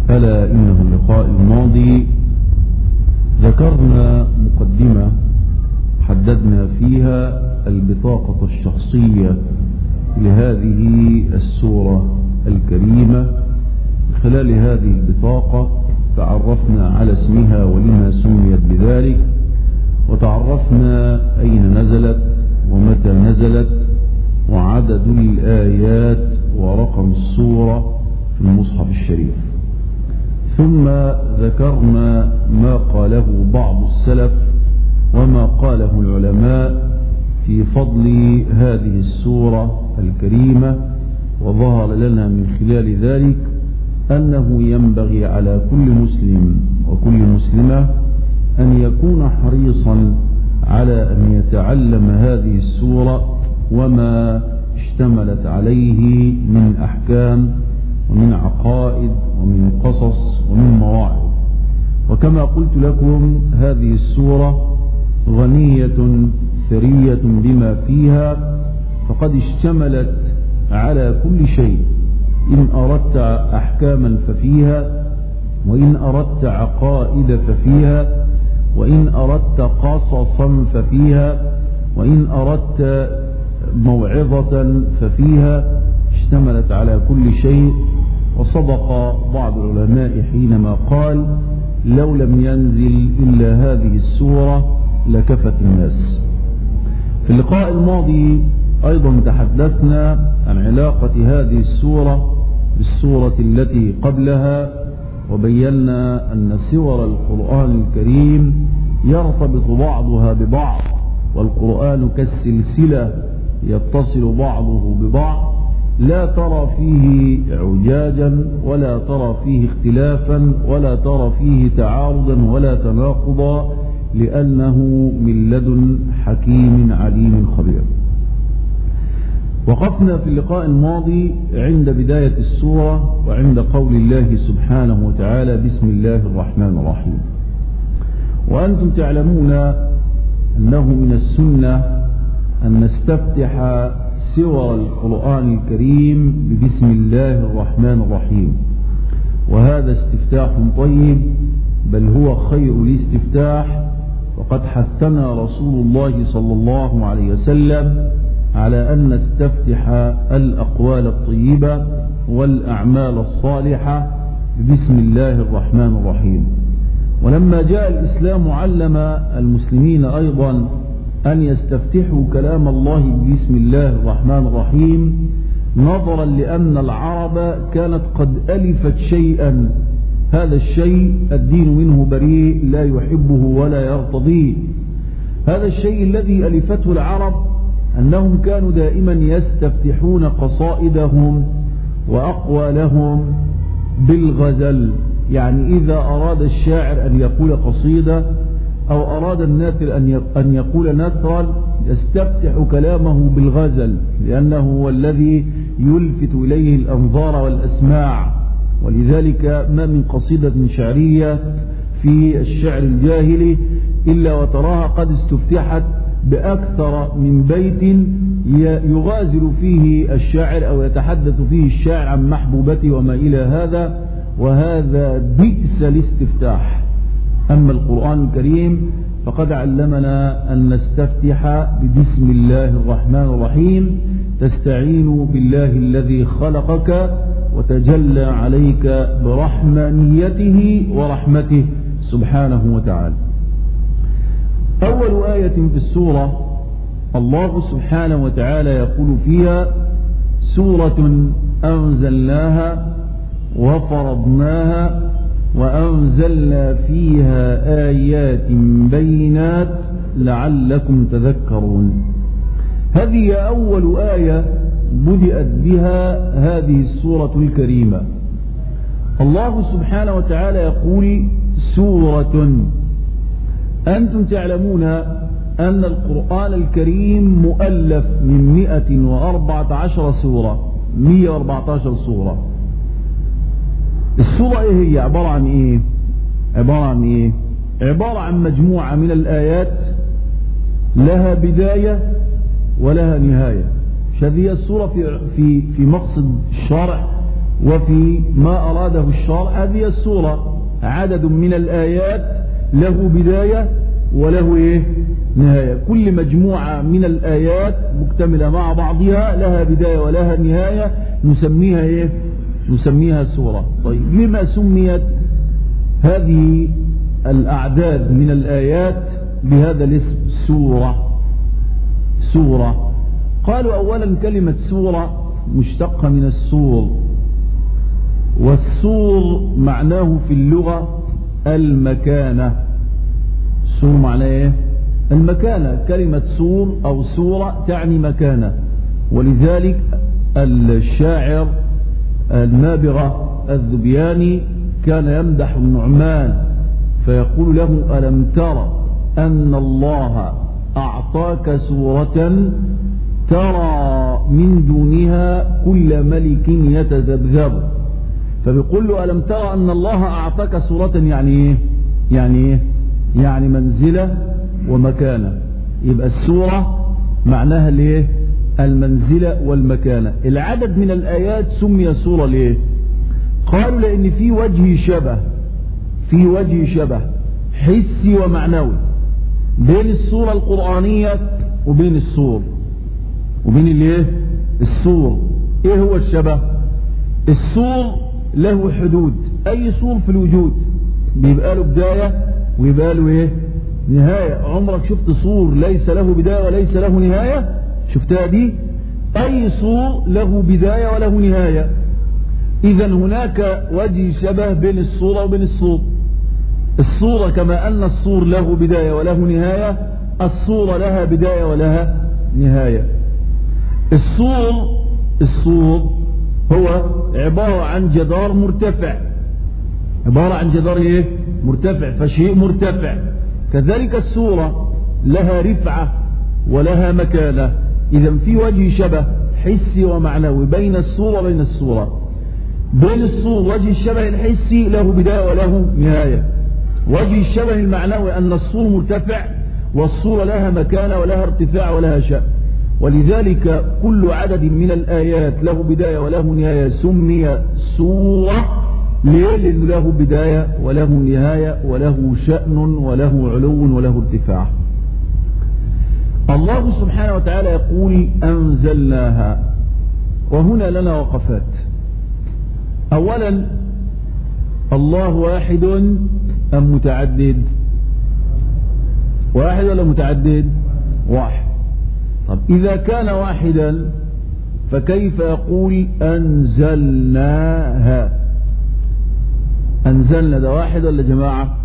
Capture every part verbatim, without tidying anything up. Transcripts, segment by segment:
ألا إنه اللقاء الماضي ذكرنا مقدمة حددنا فيها البطاقة الشخصية لهذه السورة الكريمة. خلال هذه البطاقة تعرفنا على اسمها ولما سميت بذلك، وتعرفنا أين نزلت ومتى نزلت وعدد الآيات ورقم السورة في المصحف الشريف. ثم ذكرنا ما قاله بعض السلف وما قاله العلماء في فضل هذه السورة الكريمة، وظهر لنا من خلال ذلك أنه ينبغي على كل مسلم وكل مسلمة أن يكون حريصا على أن يتعلم هذه السورة وما اشتملت عليه من أحكام ومن عقائد ومن قصص ومن مواعظ. وكما قلت لكم هذه السورة غنية ثرية بما فيها، فقد اشتملت على كل شيء. إن أردت أحكاما ففيها، وإن أردت عقائد ففيها، وإن أردت قصصا ففيها، وإن أردت موعظة ففيها، اشتملت على كل شيء. وصدق بعض العلماء حينما قال لو لم ينزل إلا هذه السورة لكفت الناس. في اللقاء الماضي أيضا تحدثنا عن علاقة هذه السورة بالسورة التي قبلها، وبينا أن سور القرآن الكريم يرتبط بعضها ببعض، والقرآن كالسلسلة يتصل بعضه ببعض، لا ترى فيه اعوجاجا ولا ترى فيه اختلافا ولا ترى فيه تعارضا ولا تناقضا، لأنه من لدن حكيم عليم خبير. وقفنا في اللقاء الماضي عند بداية السورة وعند قول الله سبحانه وتعالى بسم الله الرحمن الرحيم. وأنتم تعلمون أنه من السنة أن نستفتح سور القرآن الكريم ببسم الله الرحمن الرحيم، وهذا استفتاح طيب، بل هو خير الاستفتاح. وقد حثنا رسول الله صلى الله عليه وسلم على أن نستفتح الأقوال الطيبة والأعمال الصالحة بسم الله الرحمن الرحيم. ولما جاء الإسلام علم المسلمين أيضا أن يستفتحوا كلام الله بسم الله الرحمن الرحيم، نظرا لأن العرب كانت قد ألفت شيئا، هذا الشيء الدين منه بريء لا يحبه ولا يرتضيه. هذا الشيء الذي ألفته العرب أنهم كانوا دائما يستفتحون قصائدهم وأقوالهم بالغزل، يعني إذا أراد الشاعر أن يقول قصيدة أو أراد الناثر أن يقول نثرا يستفتح كلامه بالغزل، لأنه هو الذي يلفت إليه الأنظار والأسماع. ولذلك ما من قصيدة شعرية في الشعر الجاهلي إلا وتراها قد استفتحت بأكثر من بيت يغازل فيه الشاعر أو يتحدث فيه الشاعر عن محبوبته وما إلى هذا، وهذا بئس الاستفتاح. أما القرآن الكريم فقد علمنا أن نستفتح ببسم الله الرحمن الرحيم، تستعين بالله الذي خلقك وتجلى عليك برحمانيته ورحمته سبحانه وتعالى. أول آية في السورة الله سبحانه وتعالى يقول فيها سورة أنزلناها وفرضناها وأنزلنا فيها آيات بينات لعلكم تذكرون. هذه أول آية بدأت بها هذه السورة الكريمة. الله سبحانه وتعالى يقول سورة. أنتم تعلمون أن القرآن الكريم مؤلف من مئة وأربعة عشر سورة، مئة وأربعة عشر سورة. السورة إيه هي؟ عبارة عن إيه؟ عبارة عن إيه؟ عبارة عن مجموعة من الآيات لها بداية ولها نهاية. هذه السورة في في في مقصد الشرع وفي ما أراده الشرع هذه السورة عدد من الآيات له بداية وله إيه؟ نهاية. كل مجموعة من الآيات مكتملة مع بعضها لها بداية ولها نهاية نسميها إيه؟ نسميها سورة. طيب لما سميت هذه الأعداد من الآيات بهذا الاسم سورة؟ سورة قالوا أولا كلمة سورة مشتقة من السور، والسور معناه في اللغة المكانة. سور معناه إيه؟ المكانة. كلمة سور أو سورة تعني مكانة، ولذلك الشاعر النابغة الذبياني كان يمدح النعمان فيقول له ألم ترى أن الله أعطاك سورة ترى من دونها كل ملك يتذبذب. فبيقول له ألم ترى أن الله أعطاك سورة، يعني إيه؟ يعني إيه؟ يعني منزلة ومكانة. يبقى السورة معناها ليه؟ المنزلة والمكانة. العدد من الآيات سمي سورة ليه؟ قالوا لأن في وجه شبه في وجه شبه حسي ومعنوي بين السورة القرآنية وبين السور وبين الايه؟ السور. ايه هو الشبه؟ السور له حدود. اي سور في الوجود بيبقى له بداية ويبقى له ايه؟ نهاية. عمرك شفت سور ليس له بداية وليس له نهاية؟ شفتها دي؟ اي سور له بداية وله نهاية. اذا هناك وجه شبه بين السورة وبين السور. السورة كما ان السور له بداية وله نهاية، السورة لها بداية ولها نهاية. السور السور هو عبارة عن جدار مرتفع، عبارة عن جدار ايه؟ مرتفع، فشيء مرتفع. كذلك السورة لها رفعة ولها مكانة. إذا في وجه شبه حسي ومعنوي بين السورة وبين السورة. بين السور وجه الشبه الحسي له بداية وله نهاية. وجه الشبه المعنوي أن السور مرتفع والسورة لها مكانة ولها ارتفاع ولها شأن. ولذلك كل عدد من الآيات له بداية وله نهاية سمي سورة. ليه؟ لأنه له بداية وله نهاية وله شأن وله علو وله ارتفاع. الله سبحانه وتعالى يقول أنزلناها، وهنا لنا وقفات. أولا الله واحد أم متعدد؟ واحد ولا متعدد؟ واحد. طب إذا كان واحدا فكيف يقول أنزلناها؟ أنزلنا ده واحد ولا جماعة؟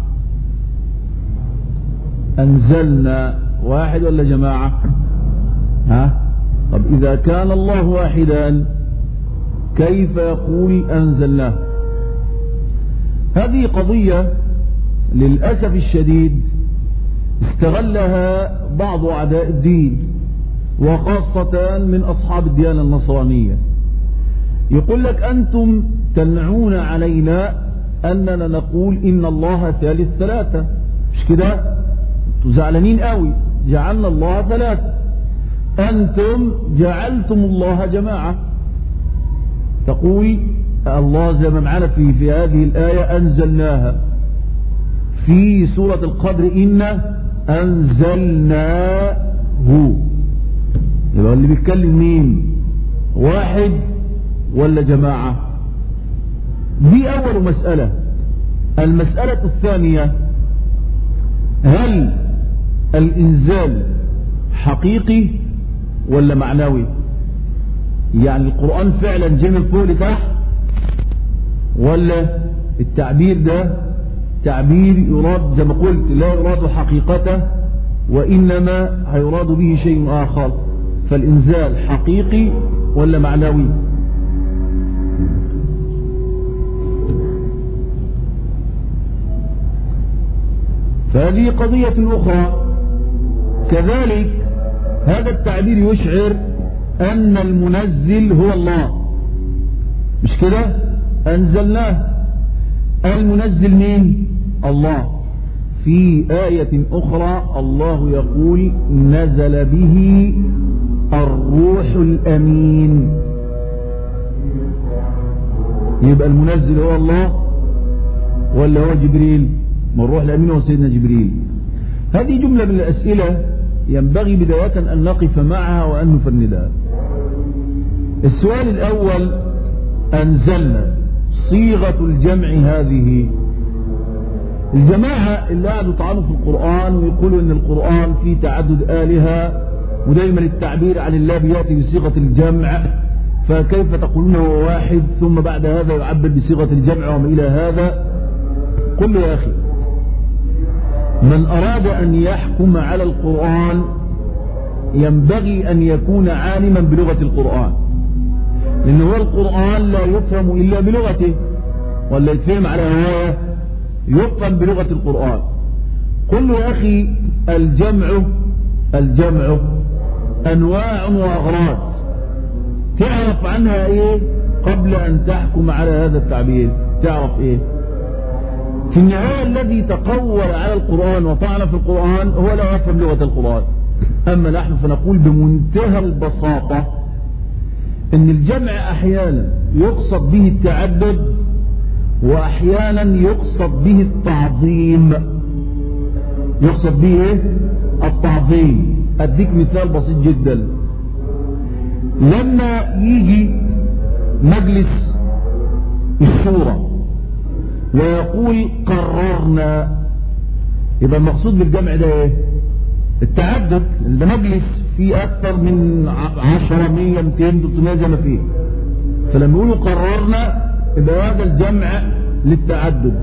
أنزلنا واحد ولا جماعة؟ ها؟ طب إذا كان الله واحدا كيف يقول أنزلناه؟ هذه قضية للأسف الشديد استغلها بعض أعداء الدين، وخاصة من أصحاب الديانة النصرانية. يقول لك أنتم تنعون علينا أننا نقول إن الله ثالث ثلاثة، مش كده؟ زعلانين قوي، جعلنا الله ثلاثة. أنتم جعلتم الله جماعة. تقول الله زي ما معنا في, في هذه الآية أنزلناها في سورة القدر إنا أنزلناه. يبقى اللي بيتكلم مين؟ واحد ولا جماعة؟ دي أول مسألة. المسألة الثانية، هل الإنزال حقيقي ولا معنوي؟ يعني القرآن فعلا جاي من فوق لتحت، ولا التعبير ده تعبير يراد زي ما قلت لا يراد حقيقته وإنما هيراد به شيء آخر؟ فالإنزال حقيقي ولا معنوي؟ فهذه قضية أخرى. كذلك هذا التعبير يشعر أن المنزل هو الله، مش كده؟ أنزلناه. المنزل مين؟ الله. في آية أخرى الله يقول نزل به الروح الأمين. يبقى المنزل هو الله ولا هو جبريل؟ ما نروح لأمين هو سيدنا جبريل. هذه جملة من الأسئلة ينبغي بداية أن نقف معها وأن نفندها. السؤال الأول: أنزلنا صيغة الجمع هذه. الجماعة اللي قاعدوا يطعنوا في القرآن ويقولوا إن القرآن فيه تعدد آلهة ودايما التعبير عن الله بيأتي بصيغة الجمع، فكيف تقولون هو واحد ثم بعد هذا يعبر بصيغة الجمع وما إلى هذا؟ قل له يا أخي، من أراد أن يحكم على القرآن ينبغي أن يكون عالما بلغة القرآن، لأن هو القرآن لا يفهم إلا بلغته، ولا يتفهم على هواية، يفهم بلغة القرآن. قل له يا أخي الجمع الجمع أنواع وأغراض، تعرف عنها إيه قبل أن تحكم على هذا التعبير؟ تعرف إيه؟ في النهاية الذي تقول على القرآن وطعن في القرآن هو لا يفهم لغة القرآن. أما نحن فنقول بمنتهى البساطة إن الجمع أحيانا يقصد به التعدد وأحيانا يقصد به التعظيم. يقصد به إيه؟ التعظيم. أديك مثال بسيط جدا. لما يجي مجلس الشورى ويقول قررنا، يبقى المقصود بالجمع ده ايه؟ التعدد. ده مجلس فيه اكثر من عشرة مية مئتين ثلاثمية زي ما فيه، فلما يقولوا قررنا يبقى هذا الجمع للتعدد.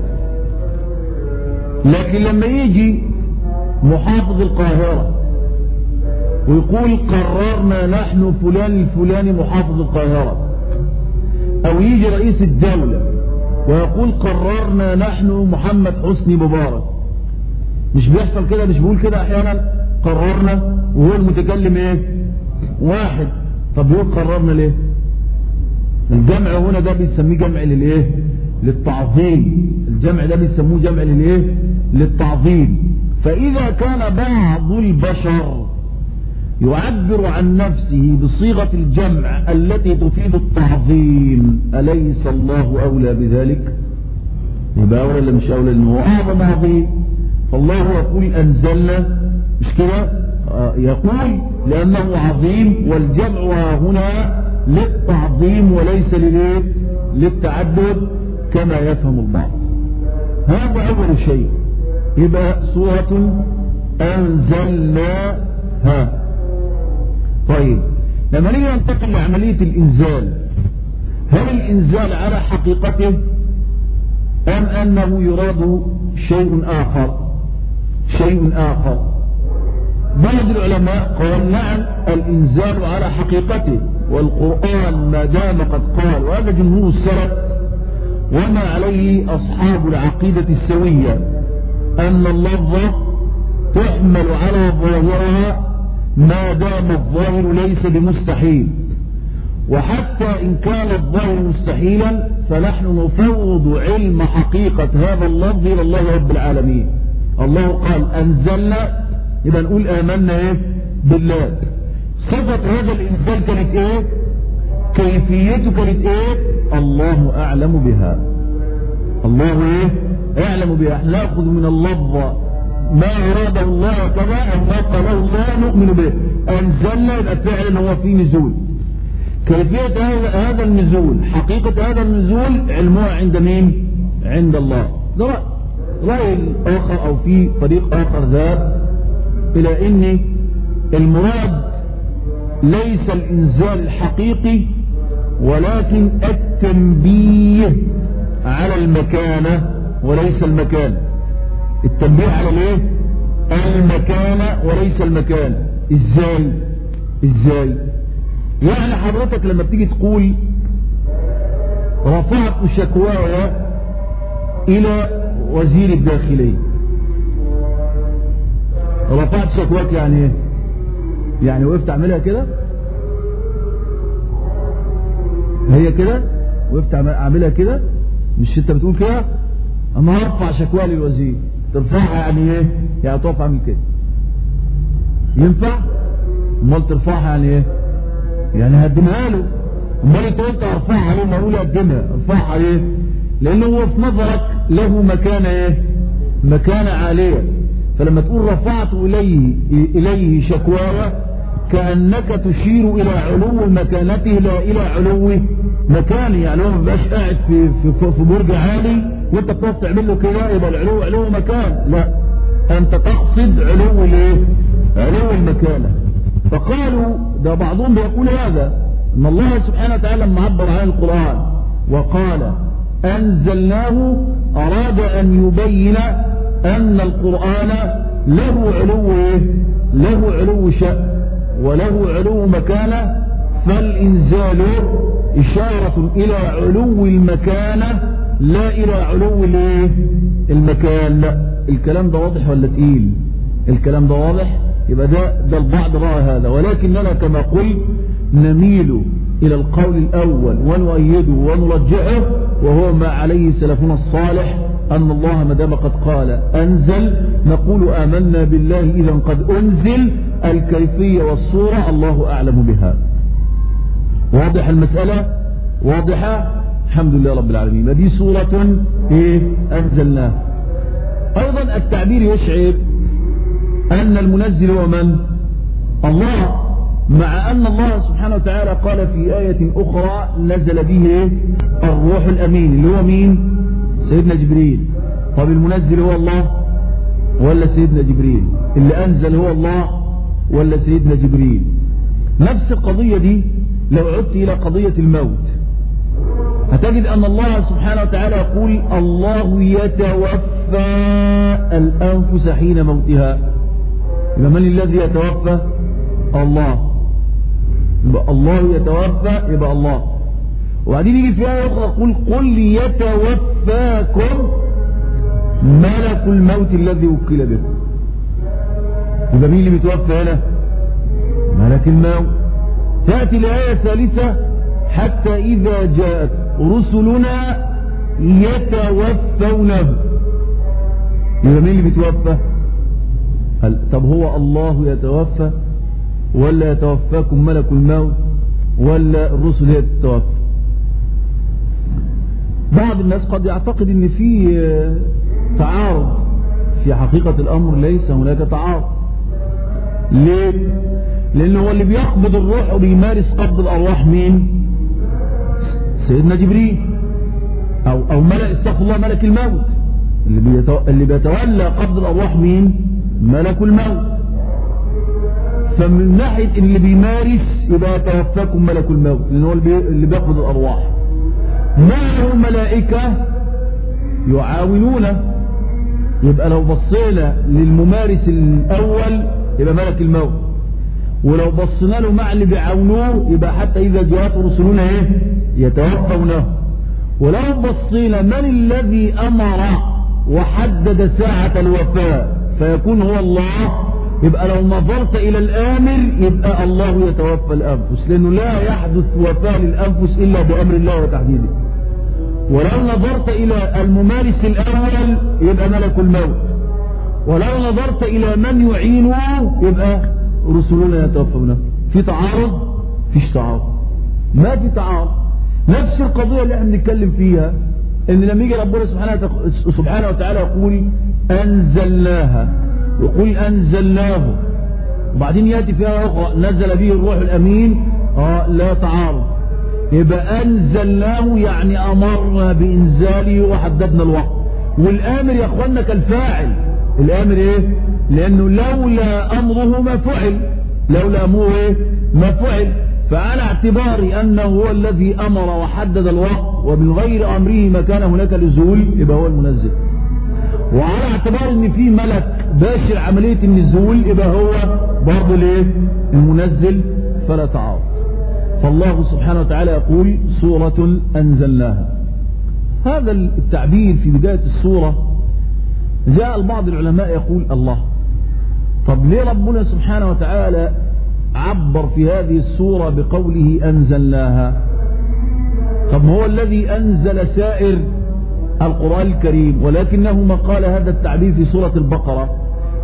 لكن لما يجي محافظ القاهرة ويقول قررنا نحن فلان الفلاني محافظ القاهرة، او يجي رئيس الدولة ويقول قررنا نحن محمد حسني مبارك، مش بيحصل كده؟ مش بيقول كده احيانا قررنا وهو المتكلم ايه؟ واحد. طب يقول قررنا ليه؟ الجمع هنا ده بيسميه جمع للايه؟ للتعظيم. الجمع ده بيسموه جمع للايه؟ للتعظيم. فاذا كان بعض البشر يعبر عن نفسه بصيغة الجمع التي تفيد التعظيم، أليس الله أولى بذلك؟ يبقى أولى ولا مش أولى؟ لأنه أعظم عظيم. فالله يقول أنزلنا، مش كده؟ آه يقول لأنه عظيم، والجمع هنا للتعظيم وليس للإيه؟ للتعدد كما يفهم البعض. هذا أول شيء. يبقى سورة أنزلناها. طيب لما نيجي ننتقل لعملية الإنزال، هل الإنزال على حقيقته أم أنه يراد شيء آخر؟ شيء آخر. بعض العلماء قال نعم الإنزال على حقيقته، والقرآن ما دام قد قال، وهذا جمهور السلف وما عليه أصحاب العقيدة السوية، أن اللفظة تحمل على ظاهرها ما دام الظاهر ليس بمستحيل، وحتى إن كان الظاهر مستحيلا فنحن نفوض علم حقيقة هذا اللفظ إلى الله رب العالمين. الله قال أنزلنا، يبقى نقول آمنا إيه؟ بالله. صفة هذا الإنزال كانت إيه؟ كيفيته كانت إيه؟ الله أعلم بها. الله إيه؟ أعلم بها. نأخذ من اللفظة ما أراده الله كذا أو ما قاله الله نؤمن به. أنزلنا يبقى فعلا هو في نزول. كيفية هذا النزول، حقيقة هذا النزول علمها عند مين؟ عند الله. ده رأي. رأي آخر أو في طريق آخر ذات إلى أن المراد ليس الإنزال الحقيقي ولكن التنبيه على المكانة وليس المكان. التنبيه على الايه؟ المكانة وليس المكان. ازاي؟ ازاي؟ يعني حضرتك لما بتيجي تقول رفعت شكواي الى وزير الداخلية، رفعت شكواك يعني ايه؟ يعني وقفت اعملها كده؟ هي كده؟ وقفت اعملها كده؟ مش انت بتقول كده؟ انا هرفع شكوى للوزير. ترفعها يعني ايه؟ يعني تقف اعمل كده. ينفع؟ امال ترفعها يعني ايه؟ يعني هقدمها له. امال انت قلت ارفعها ليه؟ ما اقول اقدمها ارفعها ليه؟ لانه هو في نظرك له مكانه ايه؟ مكانه عاليه. فلما تقول رفعت اليه اليه شكواي كانك تشير الى علو مكانته لا الى علو مكانه. يعني هو ما بيبقاش قاعد في في في برج عالي وانت بتقف تعمل له كده يبقى العلو علو مكان، لا، انت تقصد علو الايه؟ علو المكانه. فقالوا ده بعضهم بيقول هذا ان الله سبحانه وتعالى لما عبر عن القرآن وقال انزلناه اراد ان يبين ان القرآن له علو ايه؟ له علو شأن وله علو مكانه، فالانزال اشارة الى علو المكانة لا الى علو الايه؟ المكان. لا، الكلام ده واضح ولا تقيل؟ الكلام ده واضح. يبقى ده ده البعض رأى هذا، ولكننا كما قلت نميل إلى القول الأول ونؤيده ونرجعه، وهو ما عليه سلفنا الصالح، أن الله ما دام قد قال أنزل نقول آمنا بالله إذا قد أنزل، الكيفية والصورة الله أعلم بها. واضح المسألة؟ واضحة؟ الحمد لله رب العالمين. هذه سورة إيه؟ أنزلناها. أيضا التعبير يشعر أن المنزل هو من؟ الله، مع أن الله سبحانه وتعالى قال في آية أخرى نزل به الروح الأمين اللي هو مين؟ سيدنا جبريل. طب المنزل هو الله ولا سيدنا جبريل؟ اللي أنزل هو الله ولا سيدنا جبريل؟ نفس القضية دي لو عدت إلى قضية الموت هتجد أن الله سبحانه وتعالى يقول الله يتوفى الأنفس حين موتها. يبقى من الذي يتوفى؟ الله. يبقى الله يتوفى، يبقى الله. وبعدين يجي في آية أخرى يقول قل يتوفاكم ملك الموت الذي وكل بكم. يبقى مين اللي بيتوفى هنا؟ ملك الموت. تأتي الآية الثالثة حتى إذا جاءت رسلنا يتوفونه. يبقى مين اللي بيتوفى؟ طب هو الله يتوفى ولا يتوفاكم ملك الموت ولا الرسل هي تتوفى؟ بعض الناس قد يعتقد ان في تعارض. في حقيقة الامر ليس هناك تعارض. ليه؟ لانه هو اللي بيقبض الروح وبيمارس قبض الارواح مين؟ سيدنا جبريل او او ملك استغفر الله ملك الموت. اللي بيتو... اللي بيتولى قبض الارواح مين؟ ملك الموت. فمن ناحية اللي بيمارس يبقى يتوفاكم ملك الموت لأنه هو اللي بيقبض الأرواح. معه ملائكة يعاونونه. يبقى لو بصينا للممارس الأول يبقى ملك الموت، ولو بصينا له مع اللي بيعاونوه يبقى حتى إذا جاءت رسلنا ايه؟ يتوفونه. ولو بصينا من الذي أمر وحدد ساعة الوفاة فيكون هو الله، يبقى لو نظرت إلى الآمر يبقى الله يتوفى الأنفس، لأنه لا يحدث وفاة للأنفس إلا بأمر الله وتحديده. ولو نظرت إلى الممارس الأول يبقى ملك الموت، ولو نظرت إلى من يعينه يبقى رسلنا يتوفونه. في تعارض؟ فيش تعارض، ما في تعارض. نفس القضية اللي احنا بنتكلم فيها ان لما يجي ربنا سبحانه وتعالى يقول أنزلناها، يقول أنزلناه، وبعدين يأتي فيها أخرى نزل به الروح الأمين، آه لا تعارض. يبقى أنزلناه يعني أمرنا بإنزاله وحددنا الوقت. والآمر يا أخوانا كالفاعل. الآمر إيه؟ لأنه لولا أمره ما فعل، لولا أمره إيه؟ ما فعل. فعلى اعتبار أنه هو الذي أمر وحدد الوقت ومن غير أمره ما كان هناك نزول يبقى هو المنزل. وعلى اعتبار ان في ملك باشر عملية النزول يبقى هو برضه الايه؟ المنزل، فلا تعارض. فالله سبحانه وتعالى يقول سورة أنزلناها. هذا التعبير في بداية السورة جاء البعض العلماء يقول الله، طب ليه ربنا سبحانه وتعالى عبر في هذه السورة بقوله أنزلناها؟ طب هو الذي أنزل سائر القرآن الكريم، ولكنه ما قال هذا التعبير في سورة البقرة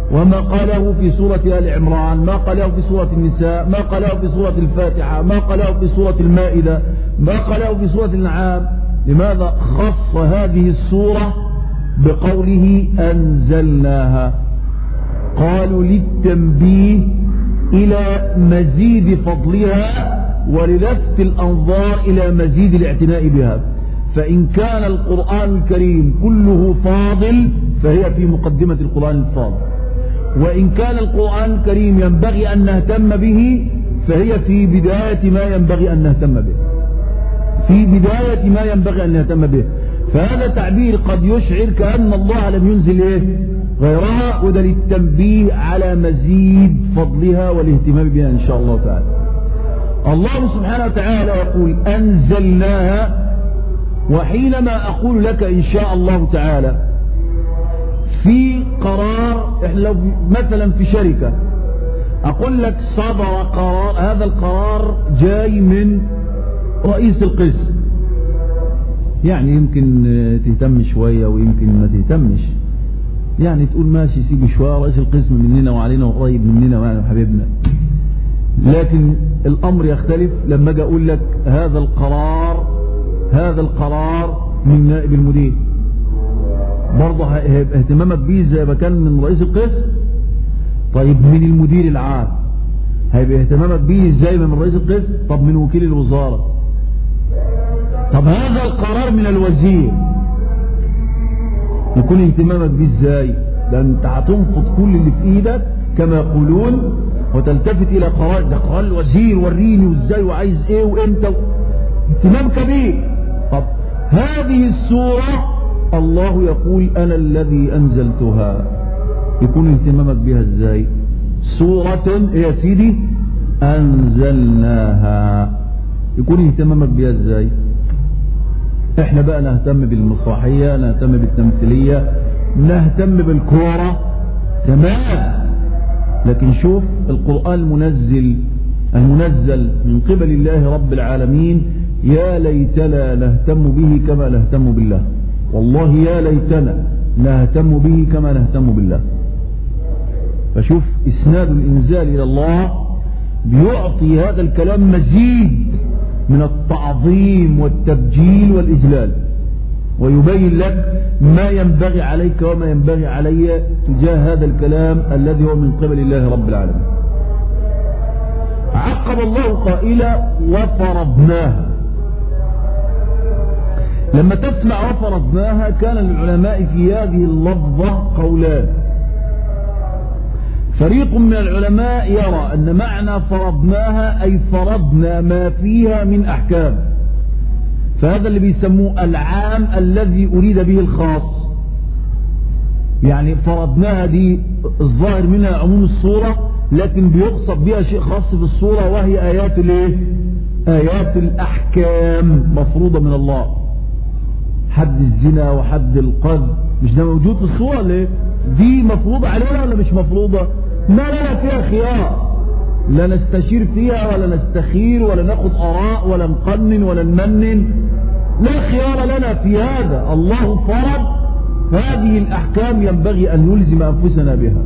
وما قاله في سورة آل عمران، ما قاله في سورة النساء، ما قاله في سورة الفاتحة، ما قاله في سورة المائدة، ما قاله في سورة الأنعام. لماذا خص هذه السورة بقوله أنزلناها؟ قالوا للتنبيه إلى مزيد فضلها وللفت الأنظار إلى مزيد الاعتناء بها. فإن كان القرآن الكريم كله فاضل فهي في مقدمة القرآن الفاضل، وإن كان القرآن الكريم ينبغي أن نهتم به فهي في بداية ما ينبغي أن نهتم به، في بداية ما ينبغي أن نهتم به. فهذا تعبير قد يشعر كأن الله لم ينزل إيه غيرها، وده للتنبيه على مزيد فضلها والاهتمام بها إن شاء الله تعالى. الله سبحانه وتعالى يقول أنزلناها. وحينما أقول لك إن شاء الله تعالى في قرار، إحنا لو مثلا في شركة أقول لك صدر قرار، هذا القرار جاي من رئيس القسم، يعني يمكن تهتم شوية ويمكن ما تهتمش، يعني تقول ماشي سيب شوية، رئيس القسم مننا وعلينا وقريب مننا وعلينا وحبيبنا. لكن الأمر يختلف لما أجي أقول لك هذا القرار هذا القرار من نائب المدير، برضه هيبقى اهتمامك بيه زي ما كان من رئيس القسم. طيب من المدير العام هيبقى اهتمامك بيه ازاي من رئيس القسم؟ طب من وكيل الوزارة؟ طب هذا القرار من الوزير يكون اهتمامك بيه ازاي؟ ده انت هتنفض كل اللي في ايدك كما يقولون وتلتفت الى قرار، ده قرار الوزير وريني وازاي وعايز ايه وامتى، اهتمام كبير. طب هذه السورة الله يقول أنا الذي أنزلتها، يكون اهتمامك بها ازاي؟ سورة يا سيدي أنزلناها، يكون اهتمامك بها ازاي؟ احنا بقى نهتم بالمسرحية، نهتم بالتمثيلية، نهتم بالكورة، تمام. لكن شوف القرآن المنزل المنزل من قبل الله رب العالمين، يا ليتنا نهتم به كما نهتم بالله، والله يا ليتنا نهتم به كما نهتم بالله. فشوف إسناد الإنزال إلى الله بيعطي هذا الكلام مزيد من التعظيم والتبجيل والإجلال، ويبين لك ما ينبغي عليك وما ينبغي علي تجاه هذا الكلام الذي هو من قبل الله رب العالمين. عقب الله قائلا وفرضناها. لما تسمع وفرضناها كان للعلماء في هذه اللفظة قولان. فريق من العلماء يرى أن معنى فرضناها أي فرضنا ما فيها من أحكام، فهذا اللي بيسموه العام الذي أريد به الخاص. يعني فرضناها دي الظاهر منها عموم الصورة، لكن بيقصد بها شيء خاص في الصورة، وهي آيات الايه؟ آيات الأحكام مفروضة من الله. حد الزنا وحد القذف مش ده موجود في الصورة ليه؟ دي مفروضة علينا ولا مش مفروضة؟ ما لنا فيها خيار، لا نستشير فيها ولا نستخير ولا ناخد آراء ولا نقنن ولا نمنن، لا خيار لنا في هذا. الله فرض هذه الأحكام ينبغي أن نلزم أنفسنا بها.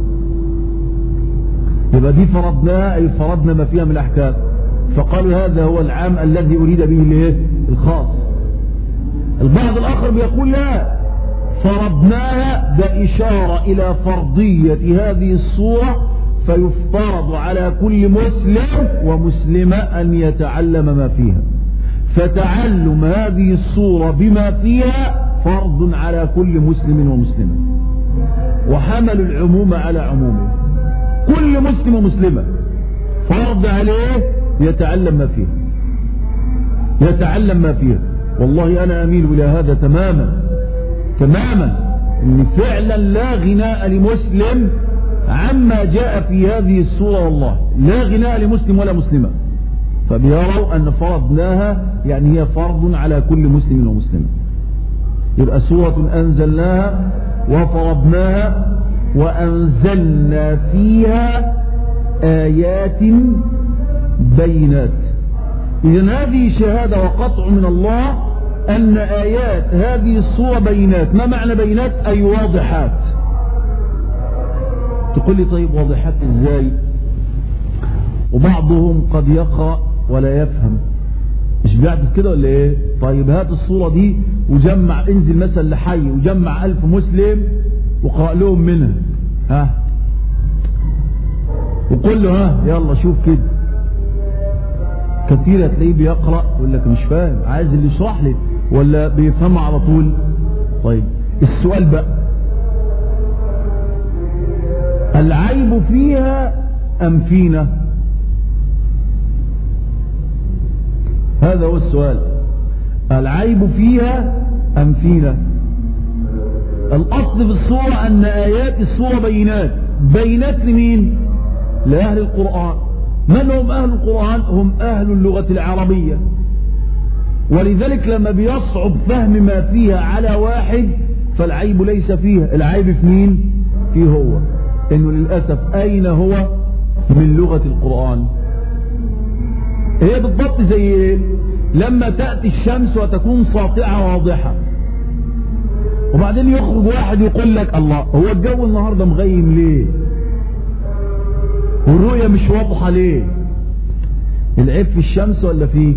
يبقى دي فرضناها أي فرضنا ما فيها من الأحكام، فقالوا هذا هو العام الذي أريد به الخاص. البعض الآخر بيقول لا، فرضناها ده إشارة إلى فرضية هذه الصورة، فيفترض على كل مسلم ومسلمة أن يتعلم ما فيها، فتعلم هذه الصورة بما فيها فرض على كل مسلم ومسلمة، وحمل العموم على عمومه. كل مسلم ومسلمة فرض عليه يتعلم ما فيها، يتعلم ما فيها. والله أنا أميل إلى هذا تماما تماما، إن فعلا لا غناء لمسلم عما جاء في هذه السورة، والله لا غناء لمسلم ولا مسلمة. فبيروا أن فرضناها يعني هي فرض على كل مسلم ومسلمة. يبقى سورة أنزلناها وفرضناها وأنزلنا فيها آيات بينات. إذن هذه شهادة وقطع من الله أن آيات هذه السورة بينات. ما معنى بينات؟ أي واضحات. تقول لي طيب واضحات ازاي؟ وبعضهم قد يقرأ ولا يفهم، مش بيعرف كده ولا ايه؟ طيب هات الصورة دي وجمع، انزل مثلا لحي وجمع ألف مسلم وقرأ لهم منها، ها وقول له ها يلا شوف كده. كثير هتلاقيه بيقرأ يقول لك مش فاهم، عايز اللي يشرح لي، ولا بيفهم على طول. طيب السؤال بقى، العيب فيها أم فينا؟ هذا هو السؤال، العيب فيها أم فينا؟ الأصل في الصورة أن آيات الصورة بينات. بينات لمين؟ لأهل القرآن. من هم أهل القرآن؟ هم أهل اللغة العربية، ولذلك لما بيصعب فهم ما فيها على واحد فالعيب ليس فيها، العيب في مين؟ فيه هو، إنه للأسف أين هو من لغة القرآن. هي بالضبط زي إيه؟ لما تأتي الشمس وتكون ساطعة واضحة، وبعدين يخرج واحد يقول لك الله هو الجو النهاردة مغيم ليه؟ والرؤية مش واضحة ليه؟ العيب في الشمس ولا فيه؟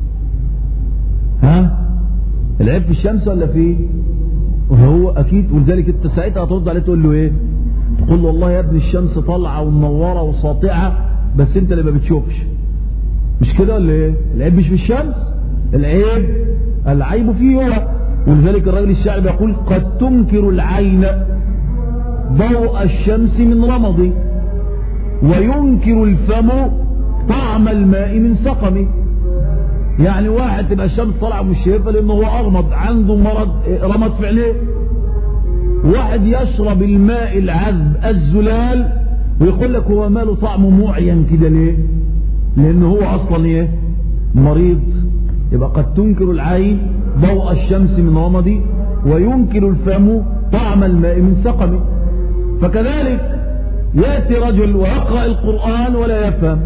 ها؟ العيب في الشمس ولا فيه؟ وهو أكيد. ولذلك أنت ساعتها هترد عليه تقول له إيه؟ تقول له والله يا ابني الشمس طالعة ومنورة وساطعة بس أنت اللي ما بتشوفش. مش كده ولا إيه؟ العيب مش في الشمس، العيب العيب فيه هو. ولذلك الراجل الشاعر بيقول قد تنكر العين ضوء الشمس من رمضي، وينكر الفم طعم الماء من سقمه. يعني واحد تبقى الشمس طالعه مش شايفها لانه هو اغمض، عنده مرض رمض في عينيه. واحد يشرب الماء العذب الزلال ويقول لك هو ماله طعمه معين كده ليه؟ لانه هو اصلا ايه؟ مريض. يبقى قد تنكر العين ضوء الشمس من رمضي، وينكر الفم طعم الماء من سقمه. فكذلك يأتي رجل ويقرأ القرآن ولا يفهم،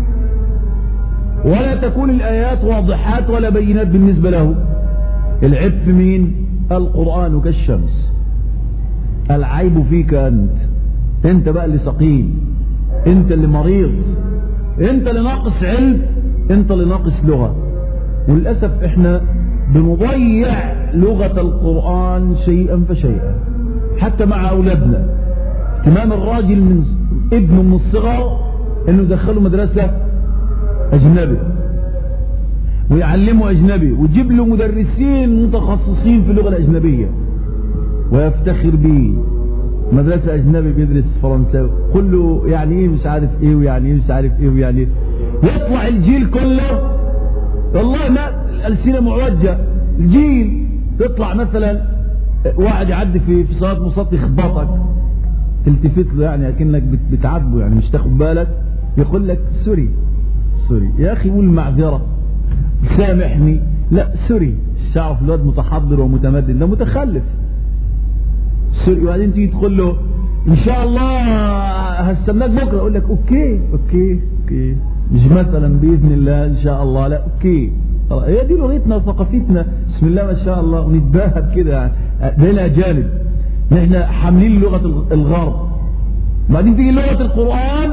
ولا تكون الآيات واضحات ولا بينات بالنسبة له. العيب في مين؟ القرآن كالشمس. العيب فيك أنت، أنت بقى اللي سقيم، أنت اللي مريض، أنت اللي ناقص علم، أنت اللي ناقص لغة. وللأسف إحنا بنضيع لغة القرآن شيئا فشيئا حتى مع أولادنا. اهتمام الراجل من ابنه من الصغر انه يدخله مدرسة اجنبي ويعلمه اجنبي ويجيب له مدرسين متخصصين في اللغة الاجنبية ويفتخر به. مدرسة اجنبي بيدرس فرنساوي، قل له يعني ايه مش عارف ايه ويعني ايه مش عارف ايه ويعني ايه. يطلع الجيل كله والله ما الألسنة معوجة. الجيل تطلع مثلا واحد يعدي في في صلاة مصلي يخبطك، تلتفت له يعني اكنك بتعاتبه، يعني مش تاخد بالك، يقول لك سوري سوري يا اخي قول معذره سامحني. لا سوري، الشعب الواد متحضر ومتمدن، ده متخلف. سوري. وبعدين تيجي تقول له ان شاء الله هستناك بكره، يقول لك اوكي اوكي اوكي، مش مثلا باذن الله ان شاء الله، لا اوكي. هي دي لغتنا وثقافتنا، بسم الله ما شاء الله، ونتباهى بكده يعني بين اجانب. نحن حاملين لغة الغرب، بعدين تيجي لغة القرآن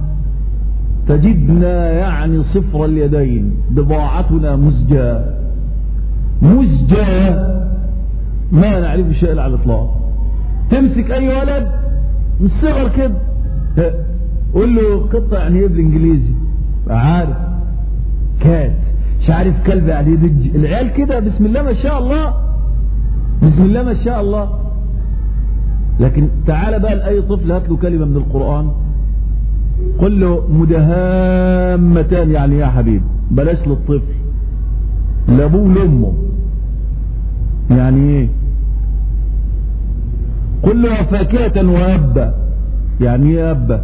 تجدنا يعني صفر اليدين، بضاعتنا مزجاة مزجاة ما نعرف شيء على الإطلاق. تمسك أي ولد من الصغر كده قول له قطة يعني ايه بالإنجليزي، عارف كات، مش عارف كلب يعني ايه دج. العيال كده بسم الله ما شاء الله، بسم الله ما شاء الله. لكن تعال بقى لأي طفل هات له كلمة من القرآن قل له مدهامتان يعني يا حبيب، بلاش للطفل، لابوه لامه يعني ايه. قل له فاكهة وأبا يعني ايه أبا.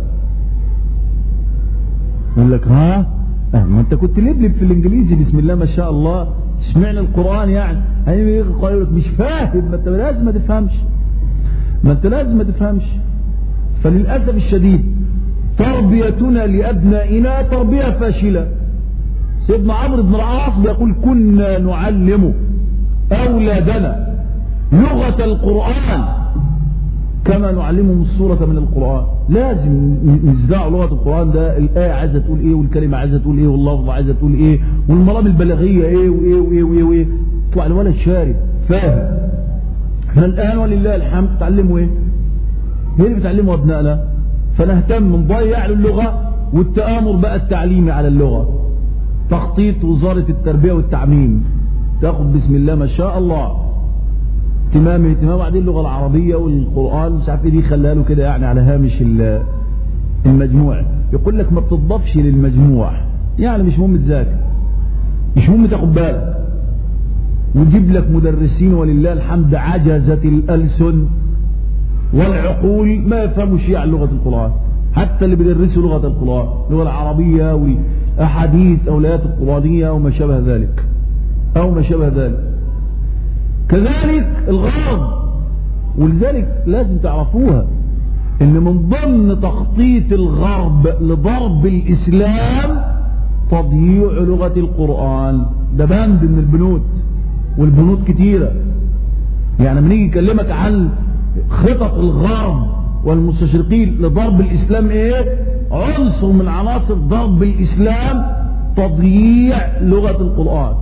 يقول لك ها اه ما انت كنت لبلب في الانجليزي بسم الله ما شاء الله، اشمعنى القرآن يعني؟ هيقول لك مش فاهم، ما انت لازم ما تفهمش، ما انت لازم ما تفهمش. فللأسف الشديد تربيتنا لأبنائنا تربية فاشلة. سيدنا عمرو بن العاص بيقول كنا نعلم أولادنا لغة القرآن كما نعلمهم السورة من القرآن. لازم نزدعوا لغة القرآن، ده الآية عايزة تقول إيه والكلمة عايزة تقول إيه واللفظ عايزة تقول إيه والمرام البلاغية إيه وإيه وإيه وإيه وإيه. طلع الولد شارب فاهم. احنا الآن ولله الحمد تعلموا إيه؟ هي اللي بتعلموا أبنائنا، فنهتم نضيع اللغة والتآمر بقى التعليمي على اللغة. تخطيط وزارة التربية والتعميم تاخد بسم الله ما شاء الله اهتمام اهتمام بعدين اللغة العربية والقرآن مش عارف ايه دي خلاها له كده يعني على هامش المجموع. يقول لك ما بتضافش للمجموع، يعني مش مهم تذاكر، مش مهم تاخد بالك، وتجيب لك مدرسين ولله الحمد عجزت الألسن والعقول ما يفهموا شيء عن لغة القرآن، حتى اللي بيدرسوا لغة القرآن اللغة العربية والأحاديث أو الآيات القرآنية أو ما شابه ذلك أو ما شابه ذلك. كذلك الغرض، ولذلك لازم تعرفوها ان من ضمن تخطيط الغرب لضرب الإسلام تضييع لغة القرآن. ده بند من البنود، والبنود كتيرة. يعني من يجي يكلمك عن خطط الغرب والمستشرقين لضرب الإسلام ايه؟ عنصر من عناصر ضرب الإسلام تضييع لغة القرآن.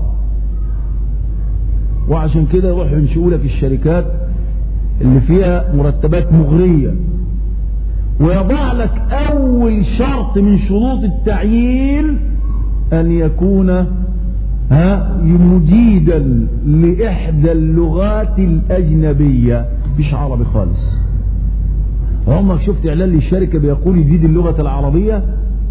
وعشان كده يروحوا ينشئوا لك الشركات اللي فيها مرتبات مغرية، ويضع لك أول شرط من شروط التعيين أن يكون ها مجيدا لإحدى اللغات الأجنبية، مش عربي خالص. عمرك شفت إعلان للشركة بيقول يجيد اللغة العربية؟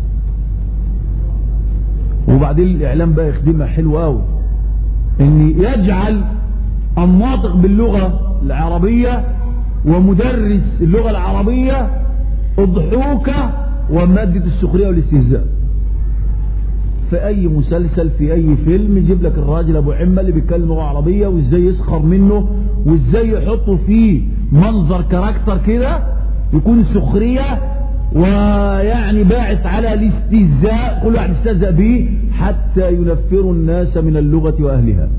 وبعدين الإعلان بقى يخدمها حلو قوي، ان يجعل الناطق باللغة العربية ومدرس اللغة العربية اضحوكة ومادة السخرية والاستهزاء. في اي مسلسل في اي فيلم يجيب لك الراجل ابو عمة اللي بيتكلم لغة عربية وازاي يسخر منه وازاي يحطه فيه منظر كاركتر كده يكون سخرية ويعني باعث على الاستهزاء، كل واحد يستهزأ به حتى ينفروا الناس من اللغة وأهلها،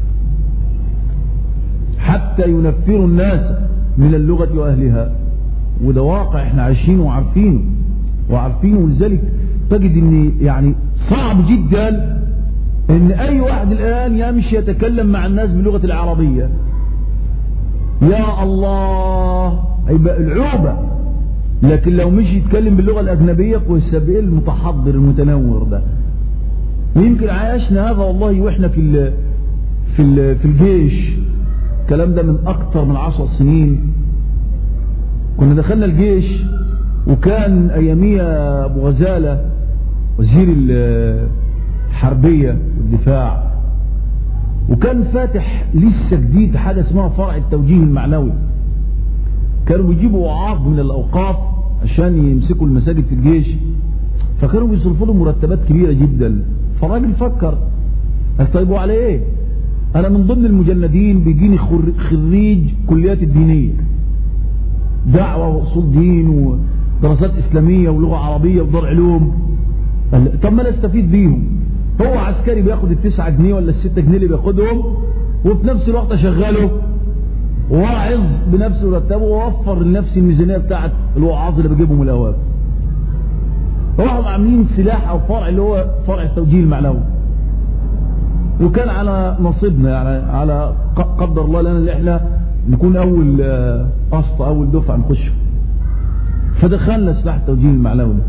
حتى ينفروا الناس من اللغة وأهلها. وده واقع احنا عايشينه وعارفينه وعارفينه ولذلك تجد ان يعني صعب جدا ان اي واحد الان يمشي يتكلم مع الناس باللغة العربية. يا الله هيبقى العوبة. لكن لو مش يتكلم باللغة الأجنبية والسبيل المتحضر المتنور ده. يمكن عايشنا هذا والله واحنا في ال في ال في الجيش. الكلام ده من أكتر من عشر سنين. كنا دخلنا الجيش وكان أياميها أبو غزالة وزير الحربية والدفاع، وكان فاتح لسه جديد حاجة اسمها فرع التوجيه المعنوي. كانوا بيجيبوا وعاظ من الأوقاف عشان يمسكوا المساجد في الجيش، فكانوا بيصرفوا لهم مرتبات كبيرة جدا. فالراجل فكر هيطيبوا على ايه؟ انا من ضمن المجندين بيجيني خريج كليات الدينية، دعوة واصول دين ودراسات اسلامية ولغة عربية ودار علوم. طب ما انا استفيد بيهم. هو عسكري بياخد التسعة جنيه ولا الستة جنيه اللي بياخدهم، وفي نفس الوقت اشغله واعظ بنفس مرتبه ووفر لنفسي الميزانيه بتاعت الوعاظ اللي بجيبهم الاواب. راحوا عاملين سلاح او فرع اللي هو فرع التوجيه المعنوي، وكان على نصيبنا يعني على قدر الله لنا اللي احنا نكون اول قسط اول دفعه نخش. فدخلنا سلاح التوجيه المعنوي ده.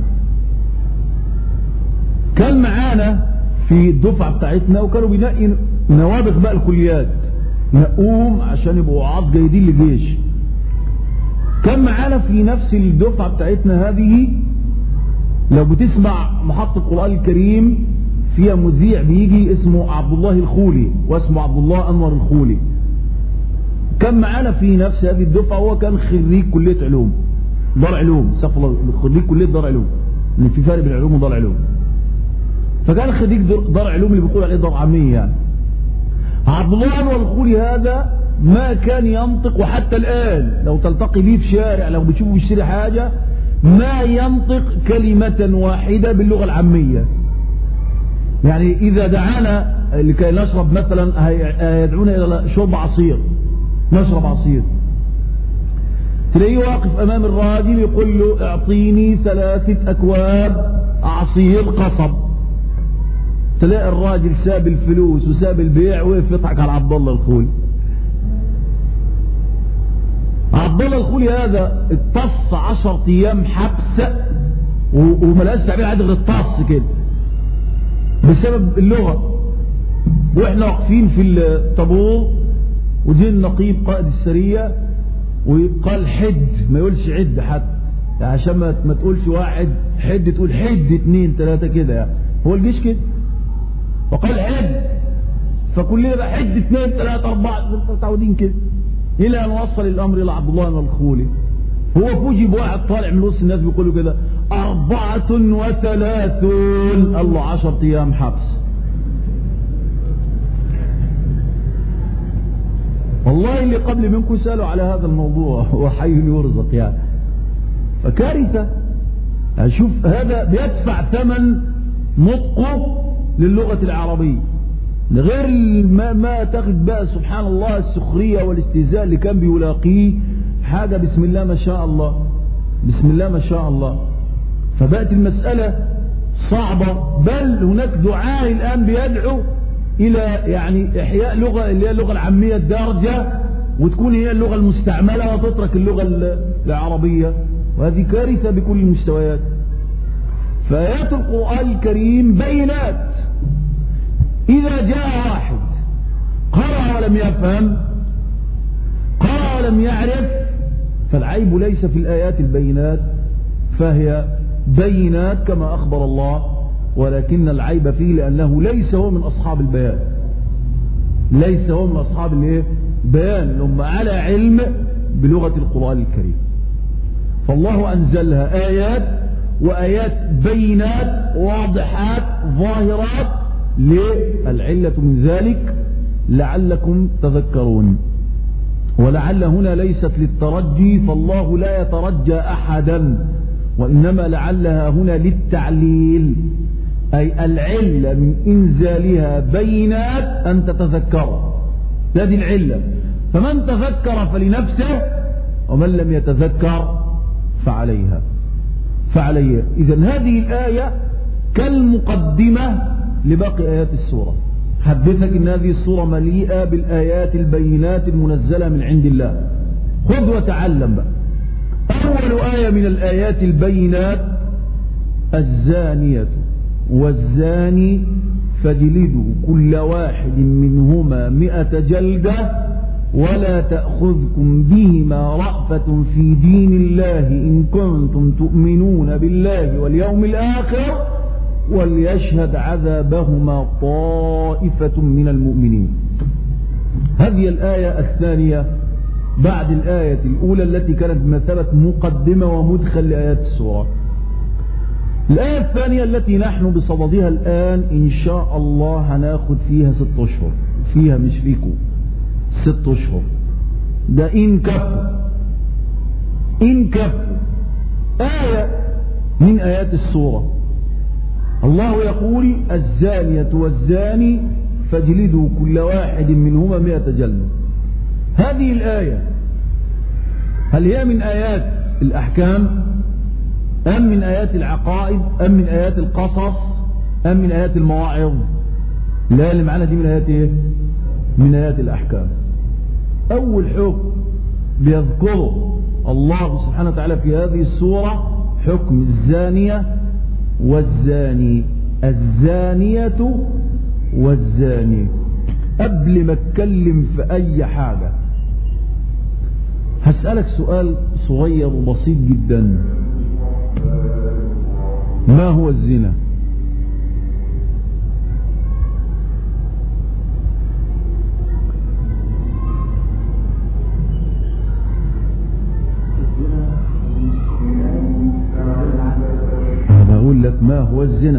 كان معانا في الدفعه بتاعتنا وكانوا بينقي نوابغ بقى الكليات نقوهم عشان يبقوا وعاظ جيدين للجيش. كان معانا في نفس الدفعة بتاعتنا هذه لو بتسمع محطة القرآن الكريم فيها مذيع بيجي اسمه عبد الله الخولي واسمه عبد الله أنور الخولي. كان معانا في نفس هذه الدفعة هو كان خريج كلية علوم دار علوم سفر خريج كلية دار علوم، ان في فرق بين العلوم ودار علوم. فكان خريج دار علوم اللي بيقول عليه دار عامية يعني. عبد الله أنور الخولي هذا ما كان ينطق، وحتى الآن لو تلتقي بيه في شارع لو بتشوفه بيشتري حاجة ما ينطق كلمة واحدة باللغة العامية. يعني إذا دعانا لكي نشرب مثلا يدعونا إلى شرب عصير نشرب عصير، تلاقيه واقف امام الراجل يقول له اعطيني ثلاثة اكواب عصير قصب، تلاقي الراجل ساب الفلوس وساب البيع وقف يضحك على عبد الله الخولي. عبد الله الخولي هذا اتص عشر ايام حبس وملقاش تعبير عادي غير الطص كده بسبب اللغة. واحنا واقفين في الطابور وجه النقيب قائد السرية وقال حد، ما يقولش عد حتى يعني عشان ما تقولش واحد حد، تقول حد اتنين تلاتة كده يعني، هو الجيش كده. فقال حد، فكلنا بقى حد اتنين تلاتة اربعة متعودين كده، الى ان وصل الامر الى عبد الله الخولي. هو فوجئ بواحد طالع من وسط الناس بيقولوا كده أربعة وثلاثون، الله عشر أيام حبس. والله اللي قبل منكم سألوا على هذا الموضوع، هو حي يرزق يعني. فكارثة. أشوف هذا بيدفع ثمن نطقه للغة العربية، غير ما, ما تاخد بقى سبحان الله السخرية والاستهزاء اللي كان بيلاقيه حاجة بسم الله ما شاء الله، بسم الله ما شاء الله. فبقت المسألة صعبة، بل هناك دعاء الآن بيدعو إلى يعني إحياء لغة اللي هي اللغة العامية الدارجة، وتكون هي اللغة المستعملة وتترك اللغة العربية، وهذه كارثة بكل المستويات. فآيات القرآن الكريم بينات. إذا جاء واحد قرأ ولم يفهم، قرأ ولم يعرف، فالعيب ليس في الآيات البينات، فهي بينات كما أخبر الله، ولكن العيب فيه لأنه ليس هو من أصحاب البيان، ليس هو من أصحاب البيان، هم على علم بلغة القرآن الكريم. فالله أنزلها آيات، وآيات بينات واضحات ظاهرات. للعلة من ذلك لعلكم تذكرون. ولعل هنا ليست للترجي، فالله لا يترجى أحدا، وإنما لعلها هنا للتعليل، أي العلة من إنزالها بينات أن تتذكر، هذه العلة. فمن تذكر فلنفسه، ومن لم يتذكر فعليها فعليها. إذن هذه الآية كالمقدمة لباقي آيات السورة، حدثك إن هذه السورة مليئة بالآيات البينات المنزلة من عند الله. خذ وتعلم بقى. أول آية من الآيات البينات الزانية والزاني فاجلدوا كل واحد منهما مئة جلدة ولا تأخذكم بهما رأفة في دين الله إن كنتم تؤمنون بالله واليوم الآخر وليشهد عذابهما طائفة من المؤمنين. هذه الآية الثانية بعد الآية الأولى التي كانت بمثابة مقدمة ومدخل لآيات السورة. الآية الثانية التي نحن بصددها الآن إن شاء الله هناخد فيها ست أشهر، فيها مش فيكم، ست أشهر ده إن كفوا، إن كفوا. آية من آيات السورة الله يقول الزانية والزاني فاجلدوا كل واحد منهما مئة جلدة. هذه الآية هل هي من آيات الأحكام أم من آيات العقائد أم من آيات القصص أم من آيات المواعظ؟ لا، اللي معنا دي من آيات إيه؟ من آيات الأحكام. أول حكم بيذكره الله سبحانه وتعالى في هذه السورة حكم الزانية والزاني، الزانية والزاني. قبل ما اتكلم في أي حاجة هسألك سؤال صغير وبسيط جدا، ما هو الزنا؟ أنا أقول لك ما هو الزنا.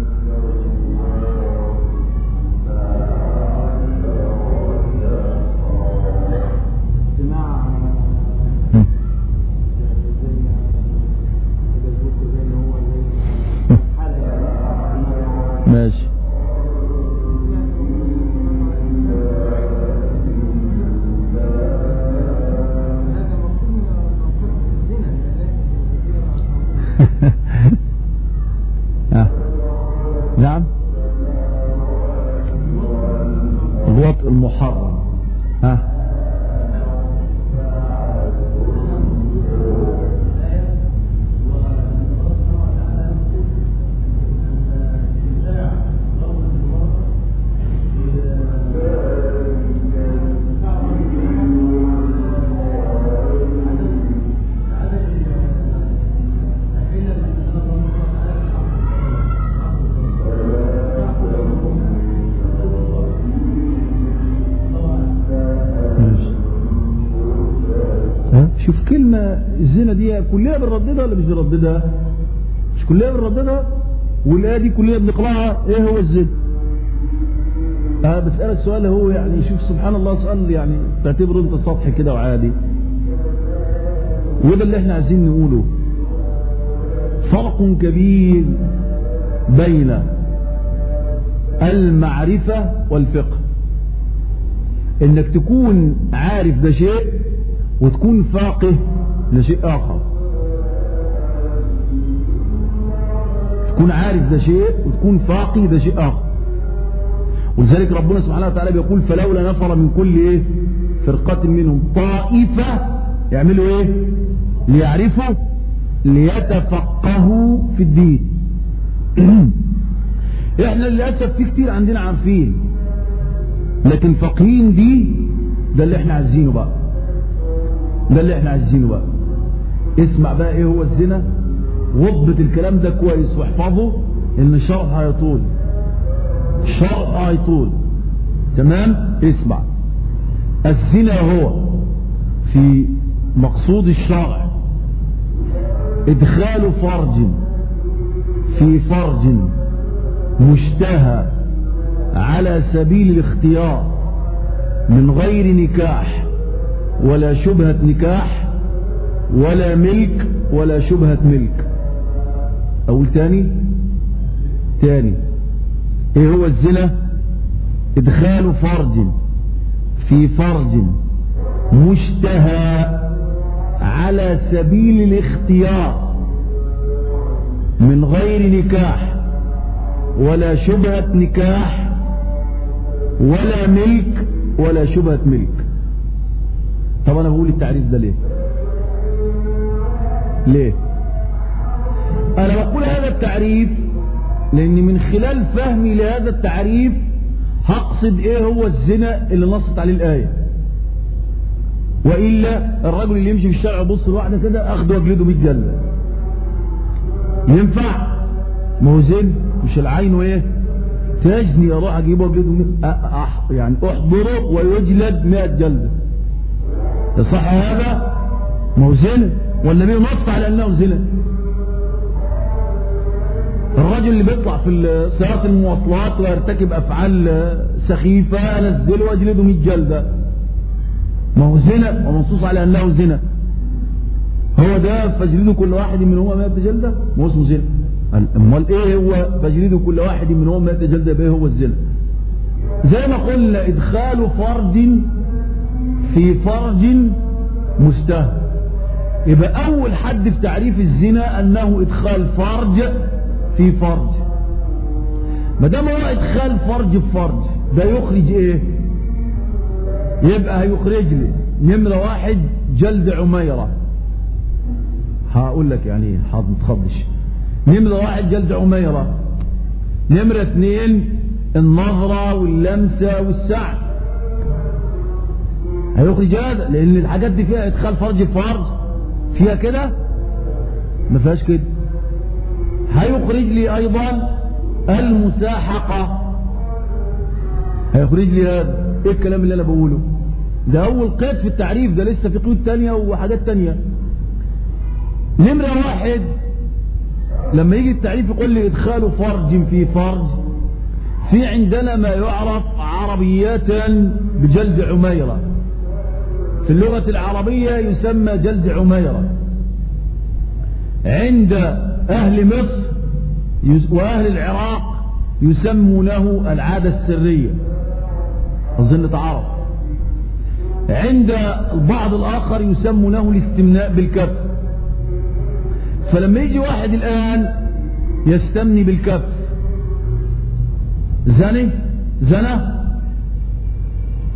ماشي. المحرم. ها شوف كلمة الزنا دي كلنا بنرددها ولا مش بنرددها؟ مش كلنا بنرددها؟ والآية دي كلنا بنقرأها. ايه هو الزنا؟ اه بسألك سؤال، هو يعني شوف سبحان الله سؤال يعني تعتبره انت سطحي كده وعادي، وده اللي احنا عايزين نقوله. فرق كبير بين المعرفة والفقه، انك تكون عارف ده شيء وتكون فاقه لشيء آخر. تكون عارف ده شيء وتكون فاقه ده شيء آخر. ولذلك ربنا سبحانه وتعالى بيقول فلولا نفر من كل ايه فرقة منهم طائفة يعملوا ايه ليعرفوا ليتفقهوا في الدين. احنا للأسف في كتير عندنا عارفين لكن فقهين دي ده اللي احنا عايزينه بقى، ده اللي احنا عايزينه بقى. اسمع بقى ايه هو الزنا، وضبط الكلام ده كويس واحفظه، ان الشرح هيطول، الشرح هيطول. تمام؟ اسمع. الزنا هو في مقصود الشرع ادخال فرج في فرج مشتهى على سبيل الاختيار من غير نكاح ولا شبهة نكاح ولا ملك ولا شبهة ملك. اقول تاني تاني ايه هو الزنا؟ ادخال فرج في فرج مشتهى على سبيل الاختيار من غير نكاح ولا شبهة نكاح ولا ملك ولا شبهة ملك. طب انا بقول التعريف ده ليه؟ ليه؟ انا بقول هذا التعريف لان من خلال فهمي لهذا التعريف هقصد ايه هو الزنا اللي نصت عليه الآية. وإلا الرجل اللي يمشي في الشارع يبص لواحدة كده اخده واجلده مية جلدة ينفع؟ ما هو زين، مش العين وايه تجني اروح اجيبه واجلده أح يعني احضره ويجلد مئة جلدة. صح هذا؟ ما هو زنا، والنبي نص على انه زنا. الرجل اللي بيطلع في سيارات المواصلات ويرتكب افعال سخيفة انزله واجلده مية جلدة، ما هو زنا ومنصوص على انه زنا. هو ده فاجلدوا كل واحد منهما مئة جلدة؟ ما هو اسمه زنا. امال ايه هو فاجلدوا كل واحد منهما مئة جلدة؟ بايه هو الزنا؟ زي ما قلنا ادخال فرج في فرج مشتهى. يبقى اول حد في تعريف الزنا انه ادخال فرج في فرج. ما دام هو ادخال فرج في فرج ده يخرج ايه؟ يبقى هيخرج لي نمرة واحد جلد عميرة. هقول لك يعني ايه، ما تخضش. نمرة واحد جلد عميرة. نمرة اثنين النظرة واللمسة والسعد. هيخرج هذا لان الحاجات دي فيها ادخال فرج في فرج، فيها كده ما فيهاش كده. هيخرج لي ايضا المساحقة. هيخرج لي هذا. ايه الكلام اللي انا بقوله ده؟ اول قيد في التعريف، ده لسه في قيود تانية وحاجات تانية. نمرة واحد لما يجي التعريف يقول لي ادخال فرج في فرج، في عندنا ما يعرف عربية بجلد عميرة. في اللغة العربية يسمى جلد عميرة. عند أهل مصر وأهل العراق يسمونه العادة السرية، أظن تعرف. عند البعض الآخر يسمونه الاستمناء بالكف. فلما يجي واحد الآن يستمني بالكف، زني زنا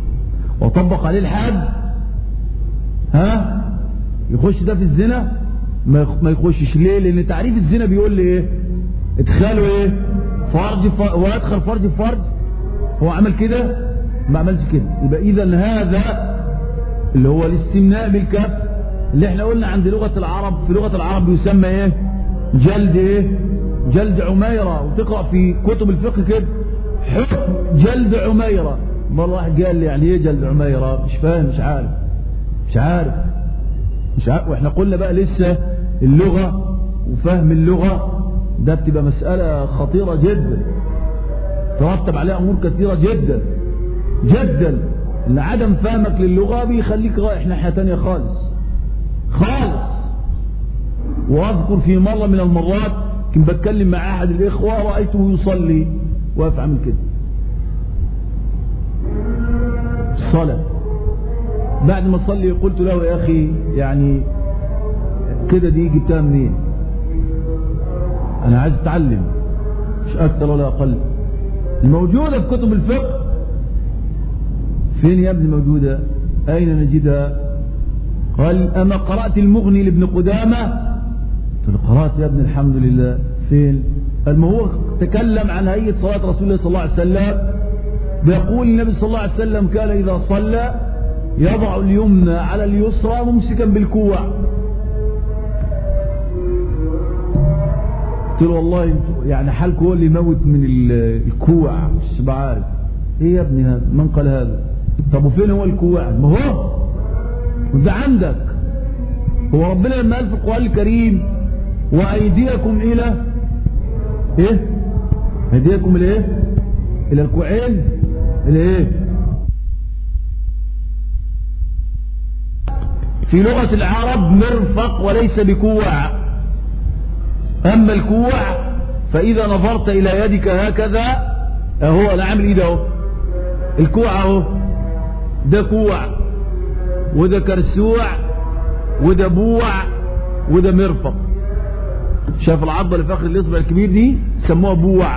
وطبق عليه الحد ها يخش ده في الزنا؟ ما يخشش. ليه؟ لان تعريف الزنا بيقول لي ايه؟ ادخاله ايه؟ فرج ف... وادخل فرج فرج. هو عمل كده؟ ما عملش كده. يبقى اذا هذا اللي هو الاستمناء بالكف اللي احنا قلنا عند لغة العرب، في لغة العرب يسمى ايه؟ جلد ايه؟ جلد عميرة. وتقرأ في كتب الفقه كده حكم جلد عميرة. مرة واحد قال لي يعني ايه جلد عميرة؟ مش فاهم، مش عارف مش عارف مش عارف. واحنا قلنا بقى لسه اللغة وفهم اللغة ده بتبقى مسألة خطيرة جدا ترتب عليها امور كثيرة جدا جدا. ان عدم فهمك للغة بيخليك رايح ناحية تانية خالص خالص. واذكر في مرة من المرات كنت بتكلم مع احد الاخوة رأيته يصلي واقف عامل كده الصلاة. بعد ما صلي قلت له يا اخي يعني كده دي جبتها منين؟ انا عايز اتعلم مش اكتر ولا اقل. الموجودة في كتب الفقه فين يا ابني موجودة؟ اين نجدها؟ قال اما قرأت المغني لابن قدامة؟ قلت له قرأت يا ابني الحمد لله. فين؟ قال ما هو تكلم عن هيئة صلاة رسول الله صلى الله عليه وسلم. بيقول النبي صلى الله عليه وسلم كان اذا صلى يضع اليمنى على اليسرى ممسكا بالكوع. قلت له والله يعني حالك هو اللي يموت من الكوع مش بعارف ايه يا ابني هذا؟ من قال هذا؟ طب وفين هو الكوع؟ ما هو وده عندك. هو ربنا لما قال في القرآن الكريم وايديكم الى ايه؟ ايديكم الى ايه؟ الى الكوعين الى ايه؟ في لغة العرب مرفق وليس بكوع. اما الكوع فاذا نظرت الى يدك هكذا اهو انا عامل ايده اهو الكوع اهو ده كوع وده كرسوع وده بوع وده مرفق. شايف العضة اللي في اخر الاصبع الكبير دي سموها بوع.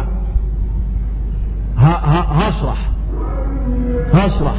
هشرح هشرح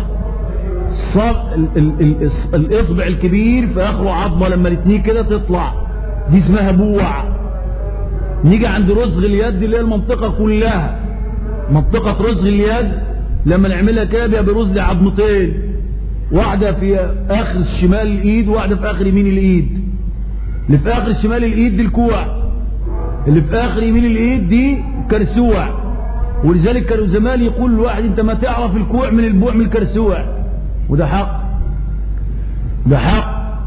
الاصبع الكبير في اخره عظمه لما الاثنين كده تطلع دي اسمها بوع. نيجي عند رزغ اليد اللي هي المنطقه كلها منطقه رزغ اليد لما نعملها كده بيبقى برزغ عظمتين واحده في اخر شمال الايد وواحده في اخر يمين الايد. اللي في اخر شمال الايد دي الكوع اللي في اخر يمين الايد دي كرسوع. ولذلك كانوا زمان يقول الواحد انت ما تعرف الكوع من البوع من الكرسوع وده حق ده حق.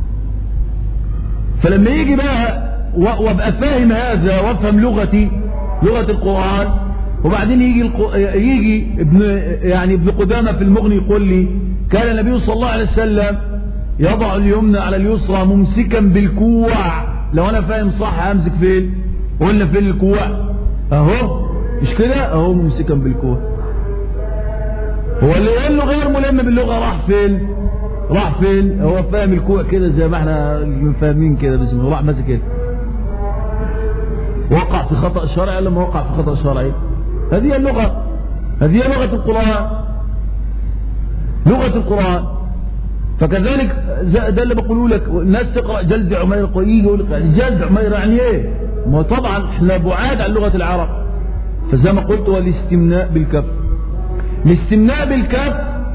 فلما يجي بقى وابقى فاهم هذا وافهم لغتي لغة القرآن وبعدين يجي القو... يجي ابن يعني ابن قدامة في المغني يقول لي كان النبي صلى الله عليه وسلم يضع اليمنى على اليسرى ممسكا بالكوع. لو انا فاهم صح همسك فين؟ قلنا فين الكوع اهو مش كده اهو ممسكا بالكوع. هو اللي قال له غير ملم باللغة راح فين؟ راح فين؟ هو فاهم الكوع كده زي ما احنا فاهمين كده بسم الله راح ماسك كده. وقع في خطأ شرعي لما وقع في خطأ شرعي. هذه اللغة هذه لغة القرآن لغة القرآن. فكذلك ده اللي بقوله لك الناس تقرأ جلد عمير يجي يقول لك جلد عمير يعني ايه؟ ما طبعا احنا بعاد عن لغة العرب. فزي ما قلت هو الاستمناء بالكف. الاستمناء بالكف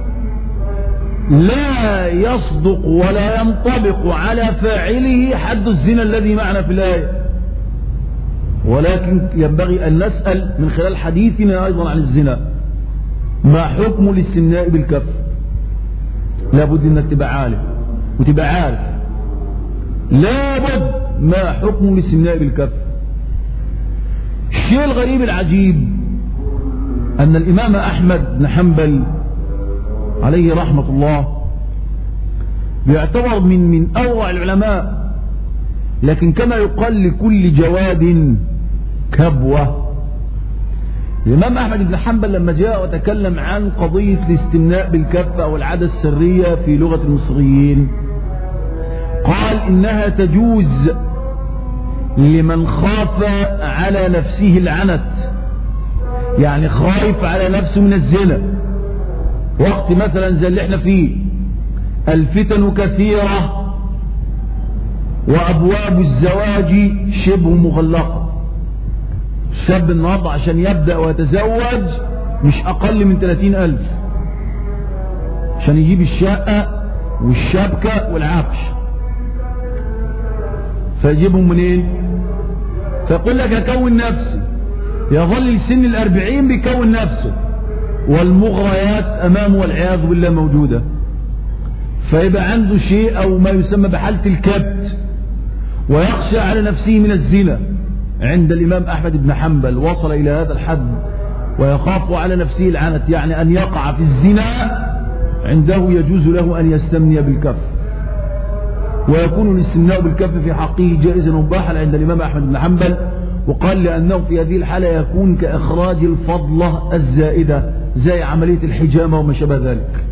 لا يصدق ولا ينطبق على فاعله حد الزنا الذي معنا في الآية. ولكن ينبغي أن نسأل من خلال حديثنا أيضا عن الزنا ما حكم الاستمناء بالكف. لابد أنك تبقى عالم وتبقى عارف لابد ما حكم الاستمناء بالكف. الشيء الغريب العجيب أن الإمام أحمد بن حنبل عليه رحمة الله بيعتبر من من أوع العلماء. لكن كما يقال لكل جواد كبوة. الإمام أحمد بن حنبل لما جاء وتكلم عن قضية الاستمناء بالكف أو العادة السرية في لغة المصريين قال إنها تجوز لمن خاف على نفسه العنت يعني خايف على نفسه من الزنا وقت مثلا زي اللي احنا فيه الفتن كثيرة وأبواب الزواج شبه مغلقة. الشاب النهارده عشان يبدأ ويتزوج مش أقل من ثلاثين ألف عشان يجيب الشقة والشبكة والعفش، فيجيبهم منين؟ فيقول لك أكون نفسي، يظل لسن الأربعين بيكون نفسه والمغريات أمامه والعياذ بالله موجودة، فيبقى عنده شيء أو ما يسمى بحالة الكبت، ويخشى على نفسه من الزنا. عند الإمام أحمد بن حنبل وصل إلى هذا الحد، ويخاف على نفسه العنت، يعني أن يقع في الزنا عنده يجوز له أن يستمني بالكف، ويكون الاستمناء بالكف في حقه جائزا مباحا عند الإمام أحمد بن حنبل، وقال لأنه في هذه الحالة يكون كإخراج الفضلة الزائدة زي عملية الحجامة وما شابه ذلك.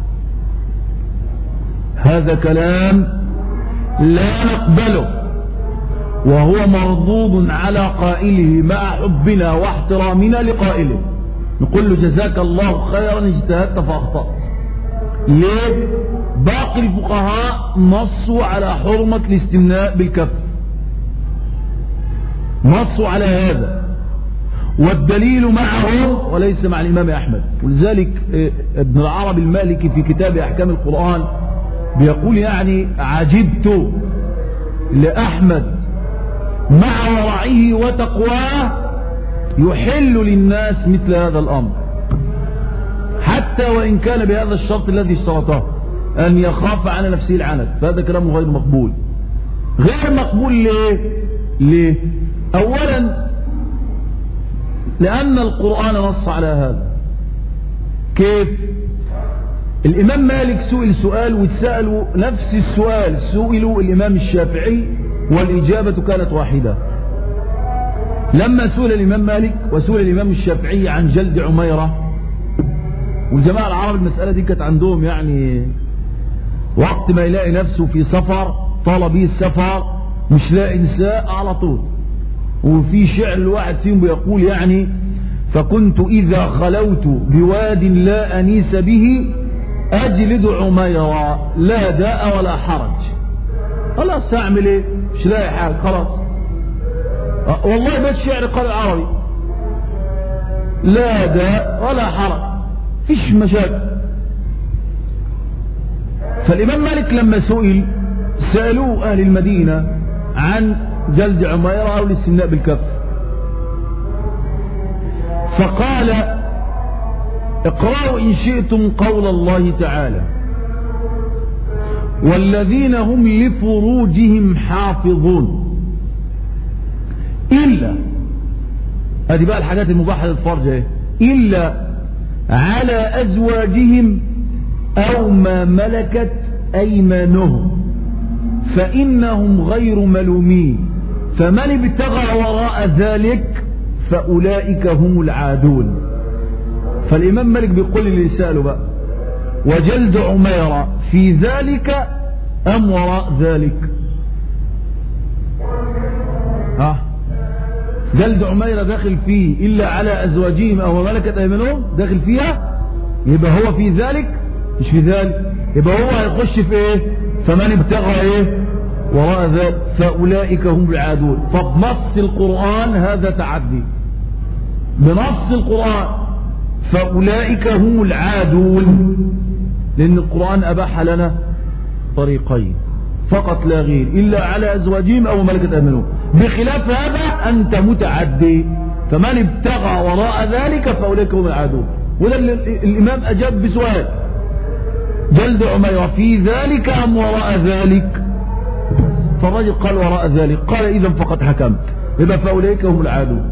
هذا كلام لا نقبله، وهو مردود على قائله مع حبنا واحترامنا لقائله. نقول له جزاك الله خيرا اجتهدت فأخطأت. ليه؟ باقي الفقهاء نصوا على حرمة الاستمناء بالكف، نصوا على هذا، والدليل معهم وليس مع الإمام أحمد. ولذلك ابن العربي المالكي في كتاب أحكام القرآن بيقول يعني عجبت لأحمد مع ورعه وتقواه يحل للناس مثل هذا الأمر، حتى وإن كان بهذا الشرط الذي اشترطه أن يخاف على نفسه العنت. فهذا كلام غير مقبول. غير مقبول ليه؟ ليه؟ أولا لأن القرآن نص على هذا. كيف؟ الإمام مالك سئل سؤال وتسألوا نفس السؤال، سئلوا الإمام الشافعي والإجابة كانت واحدة. لما سئل الإمام مالك وسئل الإمام الشافعي عن جلد عميرة، والجماعة العرب المسألة دي كانت عندهم يعني وقت ما يلاقي نفسه في سفر طال به السفر مش لاقي نساء على طول. وفي شعر الواحد فيهم بيقول يعني فكنت إذا خلوت بواد لا أنيس به أجلد عميرة لا داء ولا حرج. خلاص أعمل إيه؟ مش لاقي حاجة خلاص. أه والله بس شعر قال العربي لا داء ولا حرج، فيش مشاكل. فالإمام مالك لما سئل سألوه أهل المدينة عن جلد عميرة أو الاستمناء بالكف، فقال اقرأوا إن شئتم قول الله تعالى والذين هم لفروجهم حافظون إلا، هذه بقى الحاجات المباحة للفرج، إلا على أزواجهم أو ما ملكت أيمانهم فإنهم غير ملومين، فمن ابتغى وراء ذلك فأولئك هم العادون. فالإمام مالك بيقول اللي سأله بقى وجلد عميرة في ذلك أم وراء ذلك؟ ها جلد عميرة داخل فيه إلا على أزواجهم أو ملكت أيمانهم داخل فيها، يبقى هو في ذلك مش في ذلك، يبقى هو هيخش في إيه؟ فمن ابتغى إيه وراء ذلك فأولئك هم العادون. فبنص القرآن هذا تعدي، بنص القرآن فأولئك هم العادون، لأن القرآن أباح لنا طريقين فقط لا غير، إلا على أزواجهم أو ملكت أيمانهم. بخلاف هذا أنت متعدي، فمن ابتغى وراء ذلك فأولئك هم العادون. وده الإمام أجاب بسؤال جلد عميرة في ذلك أم وراء ذلك؟ فالرجل قال وراء ذلك. قال إذا فقد حكمت، يبقى فأولئك هم العادون.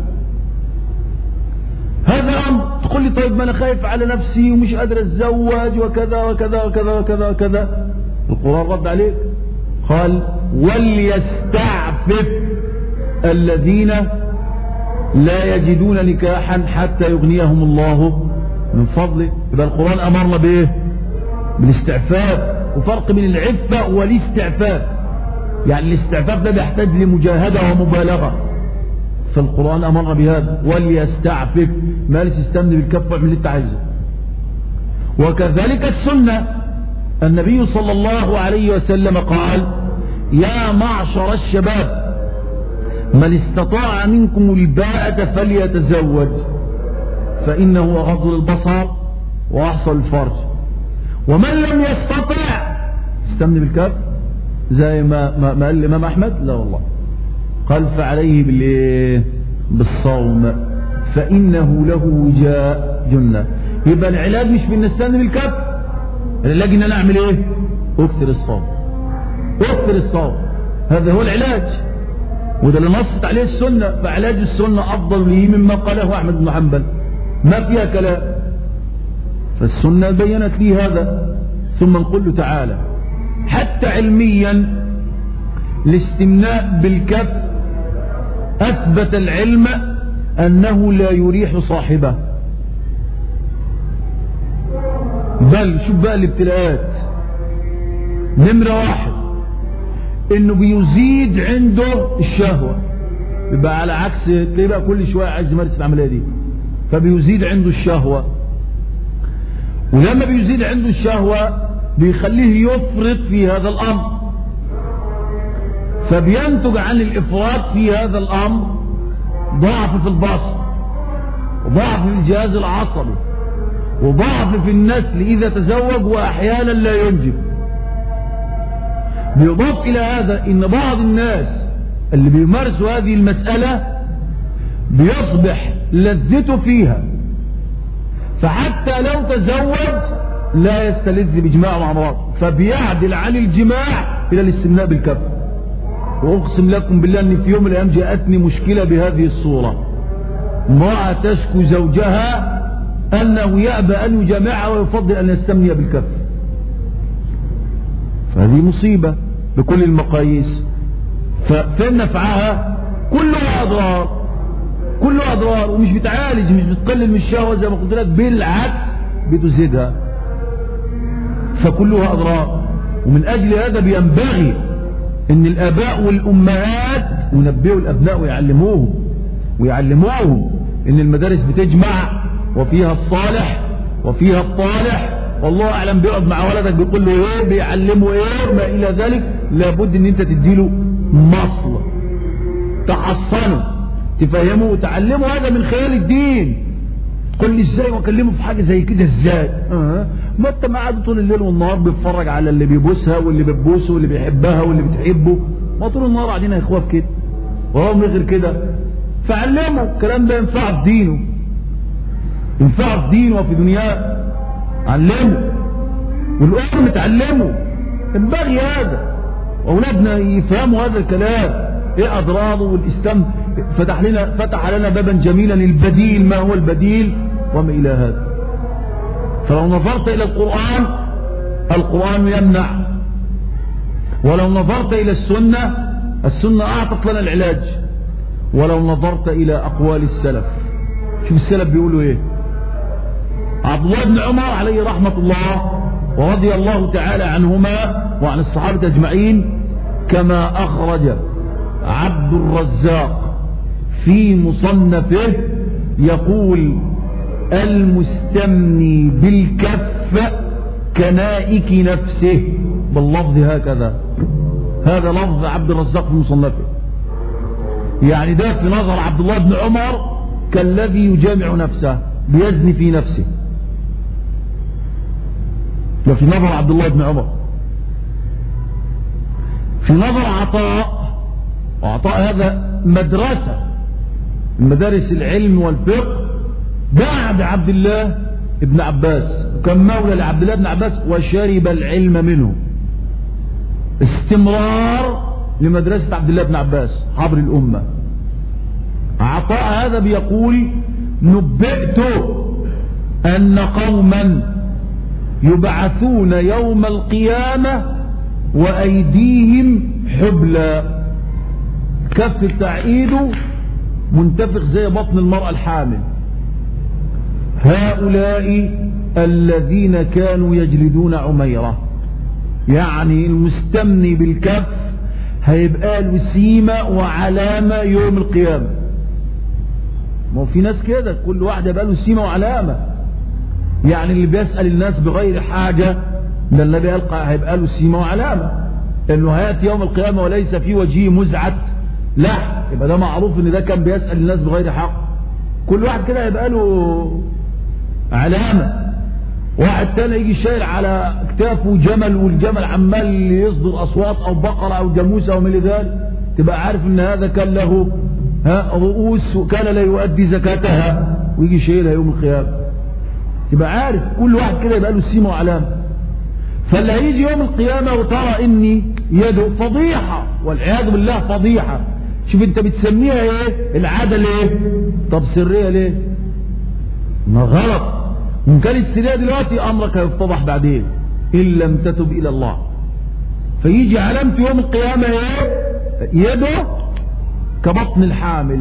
هذا أمر. تقول لي طيب ما أنا خايف على نفسي ومش قادر أتزوج وكذا وكذا وكذا وكذا وكذا. القرآن رد عليك قال وليستعفف الذين لا يجدون نكاحا حتى يغنيهم الله من فضله. يبقى القرآن أمرنا بإيه؟ بالاستعفاف. وفرق بين العفة والاستعفاف، يعني الاستعفاف ده بيحتاج لمجاهدة ومبالغة، فالقرآن أمرنا بهذا وليستعفف، ما ليس يستمن بالكف واعمل اللي انت عايزه. وكذلك السنة. النبي صلى الله عليه وسلم قال: يا معشر الشباب من استطاع منكم الباءة فليتزوج فإنه أغض للبصر وأحصن الفرج، ومن لم يستطع استمن بالكف زي ما, ما, ما قال الإمام أحمد، لا والله قال فعليه بالإيه؟ بالصوم فإنه له وجاء جنة. يبقى العلاج مش في ان استمن بالكف، العلاج ان انا اعمل ايه؟ اكثر الصوم، اكثر الصوم، هذا هو العلاج، وده اللي نصت عليه السنة. فعلاج السنة أفضل لي مما قاله أحمد بن حنبل، ما فيها كلام، فالسنة بينت لي هذا. ثم نقول له تعالى حتى علميا الاستمناء بالكف أثبت العلم أنه لا يريح صاحبه، بل شوف بقى الابتلاءات. نمرة واحد انه بيزيد عنده الشهوة، يبقى على عكس تلاقيه بقى كل شوية عايز يمارس العملية دي، فبيزيد عنده الشهوة، ولما بيزيد عنده الشهوة بيخليه يفرط في هذا الأمر، فبينتج عن الإفراط في هذا الأمر ضعف في البصر، وضعف في الجهاز العصبي، وضعف في النسل إذا تزوج، وأحيانا لا ينجب. بيضاف إلى هذا إن بعض الناس اللي بيمارسوا هذه المسألة بيصبح لذته فيها، فحتى لو تزوج لا يستلذ بجماع مع مراته، فبيعدل عن الجماع إلى الاستمناء بالكف. وأقسم لكم بالله أن في يوم من الأيام جاءتني مشكلة بهذه الصورة، امرأة تشكو زوجها أنه يأبى أن يجامعها ويفضل أن يستمني بالكف، فهذه مصيبة بكل المقاييس. ففين نفعها؟ كلها أضرار، كلها أضرار، ومش بتعالج، مش بتقلل من الشهوة زي ما قلت لك، بالعكس بتزيدها، فكلها أضرار. ومن أجل هذا بينبغي أن الآباء والأمهات ينبهوا الأبناء ويعلموهم ويعلموهم أن المدارس بتجمع وفيها الصالح وفيها الطالح، والله أعلم بيقعد مع ولدك بيقول له ايه، بيعلمه ايه، ما إلى ذلك. لابد ان انت تديله مصل، تحصنه، تفهمه وتعلمه هذا من خلال الدين. تقول لي ازاي واكلمه في حاجة زي كده ازاي؟ أه. ما انت قاعد طول الليل والنهار بيتفرج على اللي بيبوسها واللي بتبوسه واللي بيحبها واللي بتحبه، ما طول النهار قاعدين يا اخوات كده وهو من غير كده. فعلمه الكلام ده ينفعه في دينه، ينفعه في دينه وفي دنياه، علمه، والأم تعلمه، ينبغي هذا، وأولادنا يفهموا هذا الكلام ايه أضراره. والإسلام فتح لنا فتح لنا بابا جميلا للبديل، ما هو البديل وما إلى هذا. فلو نظرت إلى القرآن، القرآن يمنع، ولو نظرت إلى السنة، السنة أعطت لنا العلاج، ولو نظرت إلى أقوال السلف، شوف السلف بيقولوا ايه. عبد الله بن عمر عليه رحمة الله ورضي الله تعالى عنهما وعن الصحابة أجمعين، كما أخرج عبد الرزاق في مصنفه، يقول: المستمني بالكف كنائك نفسه، باللفظ هكذا، هذا لفظ عبد الرزاق في مصنفه. يعني ده في نظر عبد الله بن عمر كالذي يجامع نفسه، بيزني في نفسه، ده في نظر عبد الله بن عمر. في نظر عطاء، وعطاء هذا مدرسة من مدارس العلم والفقه بعد عبد الله بن عباس، وكان مولى لعبد الله بن عباس وشرب العلم منه، استمرار لمدرسة عبد الله بن عباس حبر الأمة. عطاء هذا بيقول: نبئت أن قوما يبعثون يوم القيامة وأيديهم حبلى، كف بتاع ايده منتفخ زي بطن المرأة الحامل، هؤلاء الذين كانوا يجلدون عميرة. يعني المستمني بالكف هيبقى له سيمة وعلامة يوم القيامة. ما هو في ناس كده كل واحد يبقى له سيمة وعلامة، يعني اللي بيسأل الناس بغير حاجة ده النبي قال هيبقى له سيمة وعلامة انه هيأتي يوم القيامة وليس في وجهه مزعة لحم، يبقى ده معروف ان ده كان بيسأل الناس بغير حق. كل واحد كده هيبقى له علامة. واحد تاني يجي شايل على اكتافه جمل والجمل عمال يصدر اصوات او بقرة او جاموسة او من ذلك، تبقى عارف ان هذا كان له ها رؤوس وكان لا يؤدي زكاتها ويجي شايلها يوم القيامة. تبقى عارف كل واحد كده يبقى له سيمة وعلامة. فاللي هيجي يوم القيامة وترى اني يده فضيحة والعياذ بالله فضيحة. شوف انت بتسميها ايه العادة ليه؟ طب سرية ليه؟ ما غلط. وان كان السرية دلوقتي امرك هيفتضح بعدين ان لم تتب الى الله. فيجي علامة يوم القيامة ايه؟ يده كبطن الحامل.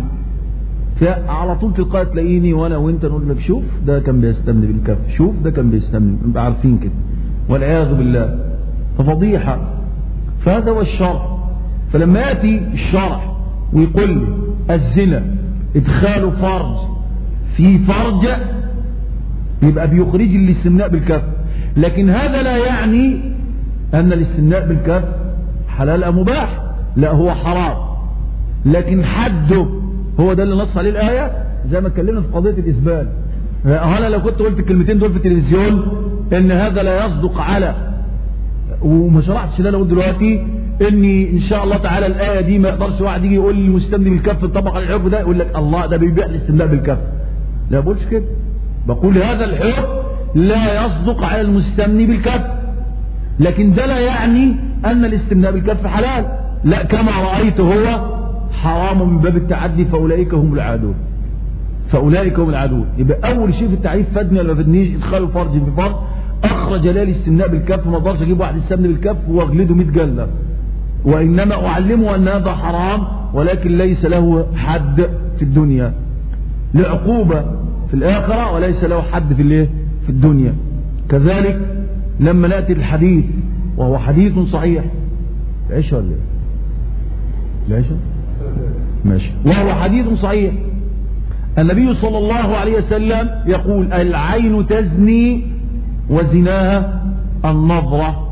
على طول تلقائي تلاقيني وانا وانت نقول لك شوف ده كان بيستمن بالكف، شوف ده كان بيستمن، نبقى عارفين كده والعياذ بالله. ففضيحة. فهذا هو الشرع. فلما يأتي الشرع ويقول لي الزنا ادخال فرج في فرج يبقى بيخرج الاستمناء بالكف، لكن هذا لا يعني ان الاستمناء بالكف حلال أم مباح، لا هو حرام، لكن حده هو ده اللي نص عليه الآية. زي ما اتكلمنا في قضية الإسبال، أنا لو كنت قلت الكلمتين دول في التلفزيون ان هذا لا يصدق على، وما شرحتش ده لو دلوقتي اني ان شاء الله تعالى الآية دي ما يقدرش واحد يجي يقول المستمن بالكف طبق على الحكم ده يقول لك الله ده بيبيع الاستمناء بالكف. لا بقولش كده، بقول هذا الحكم لا يصدق على المستمن بالكف، لكن ده لا يعني ان الاستمناء بالكف حلال، لا كما رأيت هو حرام من باب التعدي فأولئك هم العادون. فأولئك هم العادون. يبقى أول شيء في التعريف فادني ولا ما فادنيش؟ إدخال فرج في فرج. أخرج لي الاستمناء بالكف، ما اقدرش أجيب واحد يستمن بالكف وأغلده مئة جلدة، وإنما أعلمه أن هذا حرام ولكن ليس له حد في الدنيا، لعقوبة في الآخرة وليس له حد في الايه في الدنيا. كذلك لما نأتي الحديث وهو حديث صحيح، العشاء ولا ايه؟ العشاء ماشي. وهو حديث صحيح، النبي صلى الله عليه وسلم يقول العين تزني وزناها النظرة،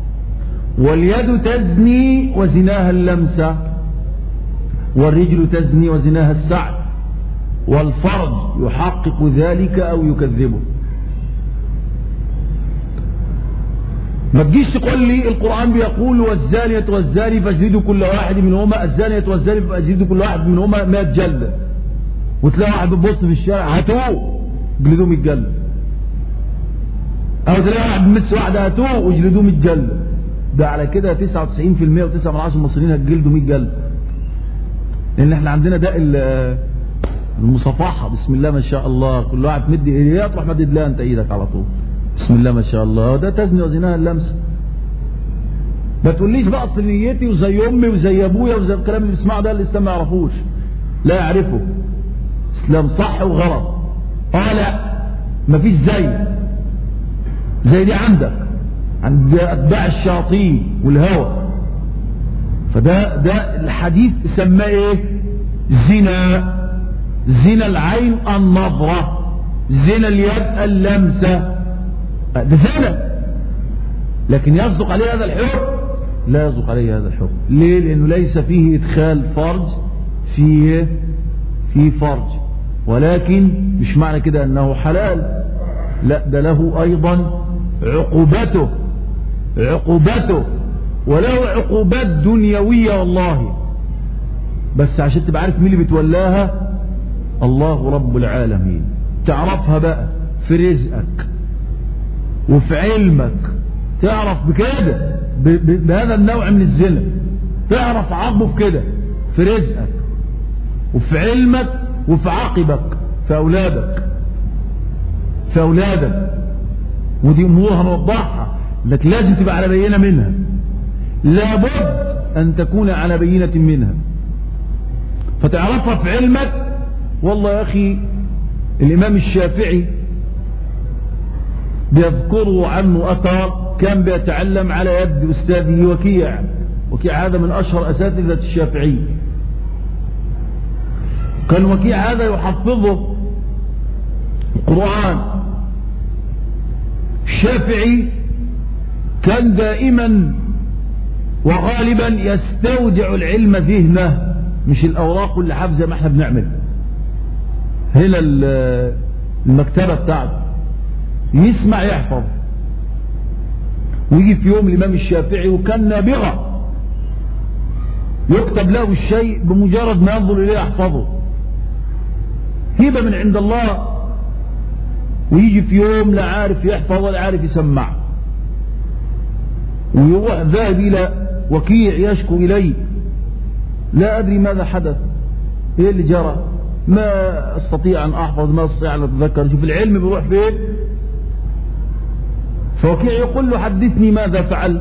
واليد تزني وزناها اللمسة، والرجل تزني وزناها السعي، والفرج يحقق ذلك أو يكذبه. ما تجيش تقول لي القرآن بيقول والزانية والزاني فاجلدوا كل واحد منهما، الزانية والزاني فاجلدوا كل واحد منهما مئة جلدة، وتلاقي واحد بيبص في الشارع هاتوه اجلدوه مئة جلدة، او تلاقي واحد بيمس واحدة هاتوه واجلدوه مئة جلدة. ده على كده تسعة وتسعين بالمئة وتسعة من عشرة المصريين هتجلدوا مئة جلدة، لان احنا عندنا ده المصافحة بسم الله ما شاء الله، كل واحد مد ايديه تروح مدد لها انت ايدك على طول بسم الله ما شاء الله. ده تزني وزناها اللمسة. ما تقوليش بقى اصل نيتي وزي امي وزي ابويا وزي الكلام اللي بيسمعه ده اللي الاسلام ما يعرفوش، لا يعرفه. اسلام صح وغلط. اه لا مفيش زي زي دي عندك عند اتباع الشياطين والهوى. فده ده الحديث سماه ايه؟ زنا. زنا العين النظرة، زنا اليد اللمسة، ده زنا. لكن يصدق عليه هذا الحكم؟ لا يصدق عليه هذا الحكم. ليه؟ لأنه ليس فيه إدخال فرج فيه في فرج، ولكن مش معنى كده أنه حلال، لا ده له أيضا عقوبته عقوبته وله عقوبات دنيوية والله، بس عشان تبقى عارف مين اللي بتولاها، الله رب العالمين. تعرفها بقى في رزقك وفي علمك، تعرف بكده بهذا النوع من الزنا، تعرف عقبه في كده في رزقك وفي علمك وفي عاقبك في أولادك في أولادك. ودي أمور هنوضحها، لكن لازم تبقى على بينة منها، لابد أن تكون على بينة منها فتعرفها في علمك. والله يا أخي الإمام الشافعي بيذكروا عنه أثر كان بيتعلم على يد أستاذه وكيع. وكيع هذا من أشهر أساتذة الشافعي. كان وكيع هذا يحفظه القرآن الشافعي كان دائما وغالبا يستودع العلم ذهنه، مش الأوراق اللي حافظ زي ما احنا بنعمل هنا المكتبة بتاعته، يسمع يحفظ. ويجي في يوم الإمام الشافعي وكان نابغة، يكتب له الشيء بمجرد ما ينظر إليه يحفظه، هبة من عند الله. ويجي في يوم لا عارف يحفظ ولا عارف يسمع، ويروح ذاهب إلى وكيع يشكو إليه: لا أدري ماذا حدث، إيه اللي جرى، ما أستطيع أن أحفظ، ما أستطيع أن أتذكر. شوف العلم بيروح فين. فوكيع يقول له: حدثني ماذا فعلت.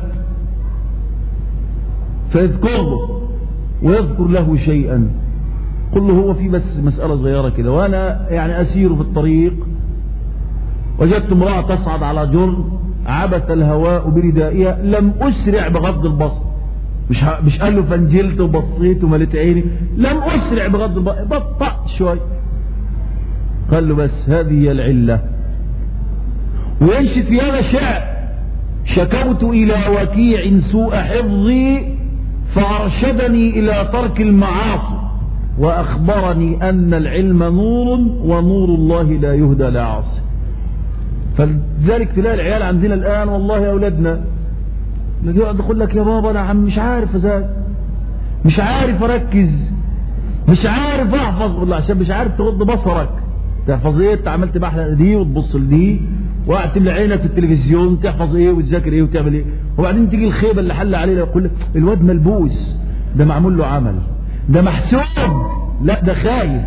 فيذكر له ويذكر له شيئا. قل له: هو في بس مسألة صغيرة كده، وأنا يعني أسير في الطريق وجدت امرأة تصعد على جرن، عبث الهواء بردائها، لم أسرع بغض البصر. مش مش قال له فنجلت وبصيت ومليت عيني، لم أسرع بغض البصر، بطأت شوي. قال له: بس هذه هي العلة. وينشد في هذا شعر: شكوت إلى وكيع سوء حفظي فأرشدني إلى ترك المعاصي، وأخبرني أن العلم نور ونور الله لا يهدى لعاصي. فلذلك تلاقي العيال عندنا الآن والله يا أولادنا يقعد يقول لك: يا بابا أنا عم مش عارف أزاي، مش عارف أركز، مش عارف أحفظ. والله عشان مش عارف تغض بصرك. تحفظ إيه؟ أنت عملت بحلقة دي وتبص لدي وقعدت تملى عينك في التلفزيون، تحفظ إيه وتذاكر إيه وتعمل إيه. وبعدين تيجي الخيبة اللي حل علينا يقول لك: الواد ملبوس، ده معمول له عمل، ده محسوب، لا ده خايب،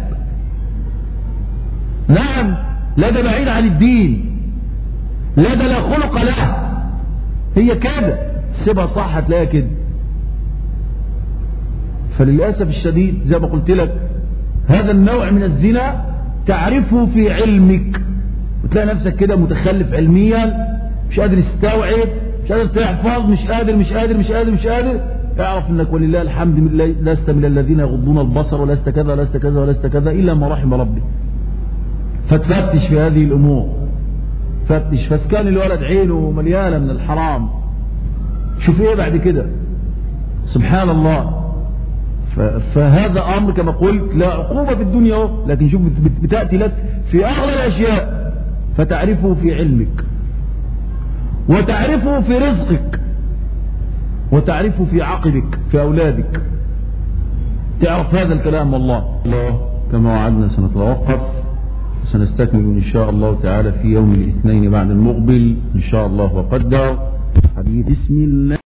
نعم، لا ده بعيد عن الدين، لا ده لا خلق له. هي كده، سيبها صح هتلاقيها كده. فللأسف الشديد زي ما قلت لك، هذا النوع من الزنا تعرفه في علمك، وتلاقي نفسك كده متخلف علميا، مش قادر تستوعب، مش قادر تحفظ، مش قادر مش قادر مش قادر مش قادر. اعرف انك ولله الحمد لست من الذين يغضون البصر، ولست كذا ولست كذا ولست كذا الا ما رحم ربي. فتفتش في هذه الامور، فتش. فسكان الولد عينه مليانه من الحرام، شوف ايه بعد كده، سبحان الله. فهذا امر كما قلت لا عقوبة في الدنيا، لكن شوف بتأتي لك في اغلى الاشياء. فتعرفه في علمك، وتعرفه في رزقك، وتعرفه في عقلك في اولادك. تعرف هذا الكلام. والله الله كما وعدنا سنتوقف، سنستكمل ان شاء الله تعالى في يوم الاثنين بعد المقبل ان شاء الله وقدر. حديث بسم الله.